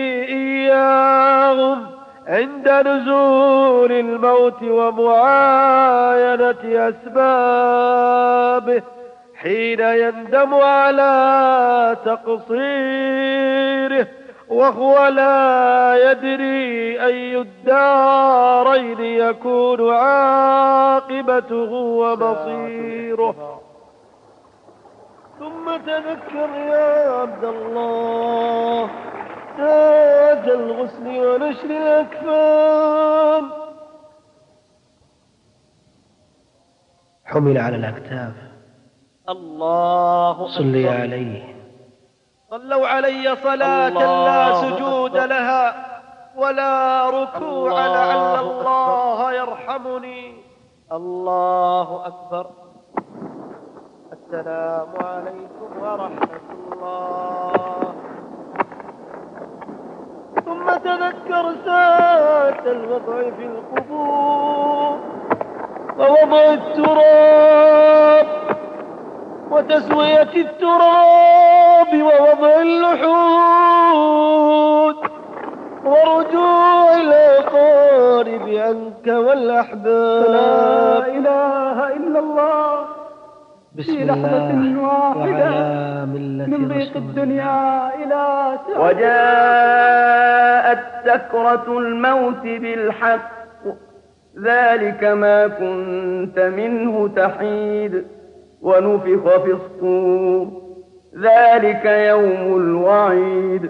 إياهم عند نزول الموت ومعاينة أسبابه، حين يندم على تقصيره وهو لا يدري أي الدارين يكون عاقبته ومصيره. ثم تذكر يا عبد الله تاج الغسل ونشر الأكفان. حمل على الأكتاف. الله صلي عليه. صلوا علي صلاة لا سجود لها ولا ركوع لعل الله يرحمني. الله أكبر. السلام عليكم ورحمة الله. ثم تذكر ساعة الوضع في القبور ووضع التراب وتسوية التراب ووضع اللحود ورجوع الأقارب عنك والأحباب. لا إله إلا الله. بسم الله وعلى ملة من ضيق الدنيا إلى وجاءت سكرة الموت بالحق ذلك ما كنت منه تحيد ونفخ في الصور ذلك يوم الوعيد.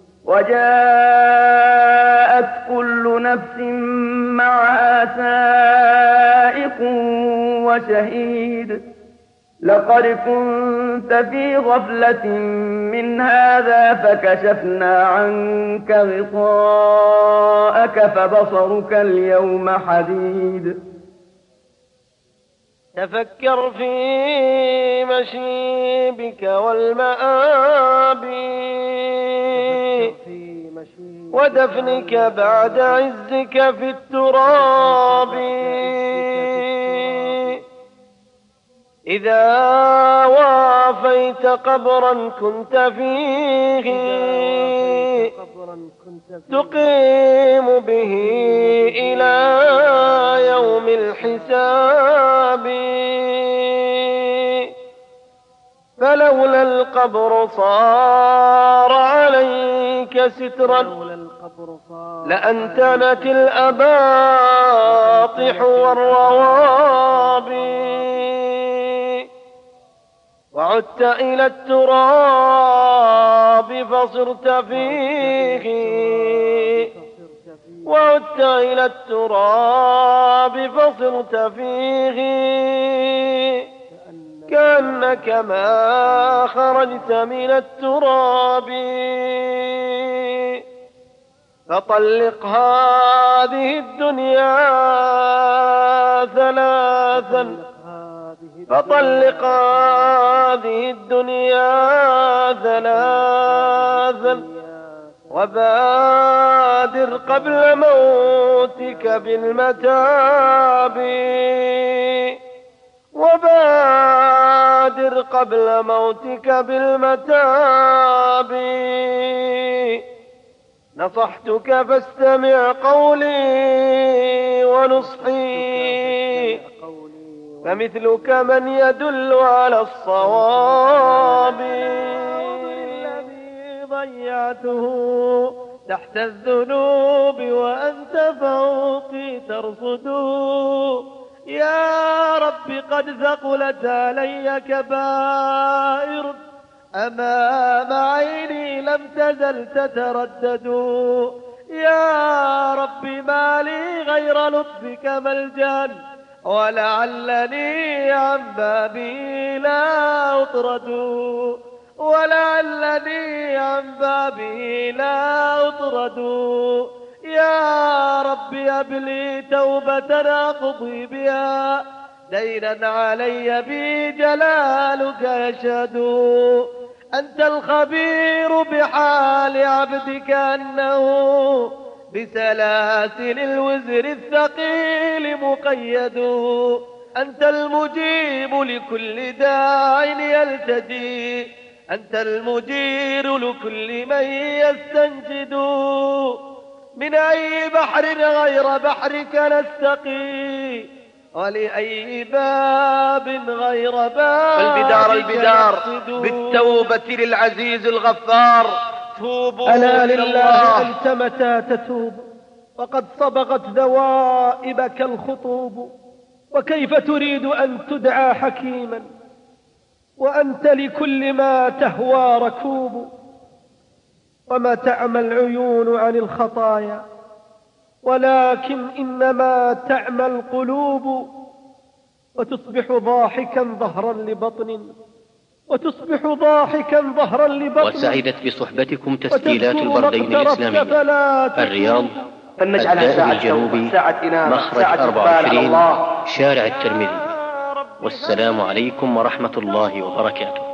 وجاءت كل نفس معها سائق وشهيد. لقد كنت في غفلة من هذا فكشفنا عنك غطاءك فبصرك اليوم حديد. تفكر في مشيبك والمآبي ودفنك بعد عزك في التراب. إذا وافيت قبرا كنت فيه تقيم به إلى يوم الحساب. فلولا القبر صار عليك سترا لأنتنت الأباطح والروابي. وعدت إلى التراب فصرت فيه وعدت إلى التراب فصرت فيه كأنك ما خرجت من التراب. فطلق هذه الدنيا ثلاثا فطلق هذه الدنيا ثلاثا وبادر قبل موتك بالمتاب. وبادر قبل موتك بالمتاب. نصحتك فاستمع قولي ونصحي فمثلك من يدل على الصواب. الذي ضيعته تحت الذنوب وأنت فوقي ترصد. يا رب قد ثقلت علي كبائر أمام عيني لم تزل تتردد. يا رب ما لي غير لطفك ملجأ ولعلني عن بابي لا أطرد. ولعلني عن بابي لا أطرد. يا رب هب لي توبة أقضي بها دينا علي بي جلالك يشهد. أنت الخبير بحال عبدك أنه بسلاسل الوزر الثقيل مقيد. أنت المجيب لكل داع يلتجي. أنت المجير لكل من يستنجد. من أي بحر غير بحرك نستقي ولأي باب غير بابك البدار بالتوبة للعزيز الغفار. توبوا ألا إلى لله الله. أنت متى تتوب وقد صبغت ذوائبك الخطوب. وكيف تريد أن تدعى حكيما وأنت لكل ما تهوى ركوب. وما تعمى العيون عن الخطايا ولكن إنما تعمى القلوب. وتصبح ضاحكا ظهرا لبطن وتصبح ضاحكا ظهرا لبطن. وسعدت بصحبتكم تسجيلات البردين الإسلامية الرياض فلنجعل الدائري الجنوبي مخرج 24 شارع الترمذي. والسلام عليكم ورحمة الله وبركاته.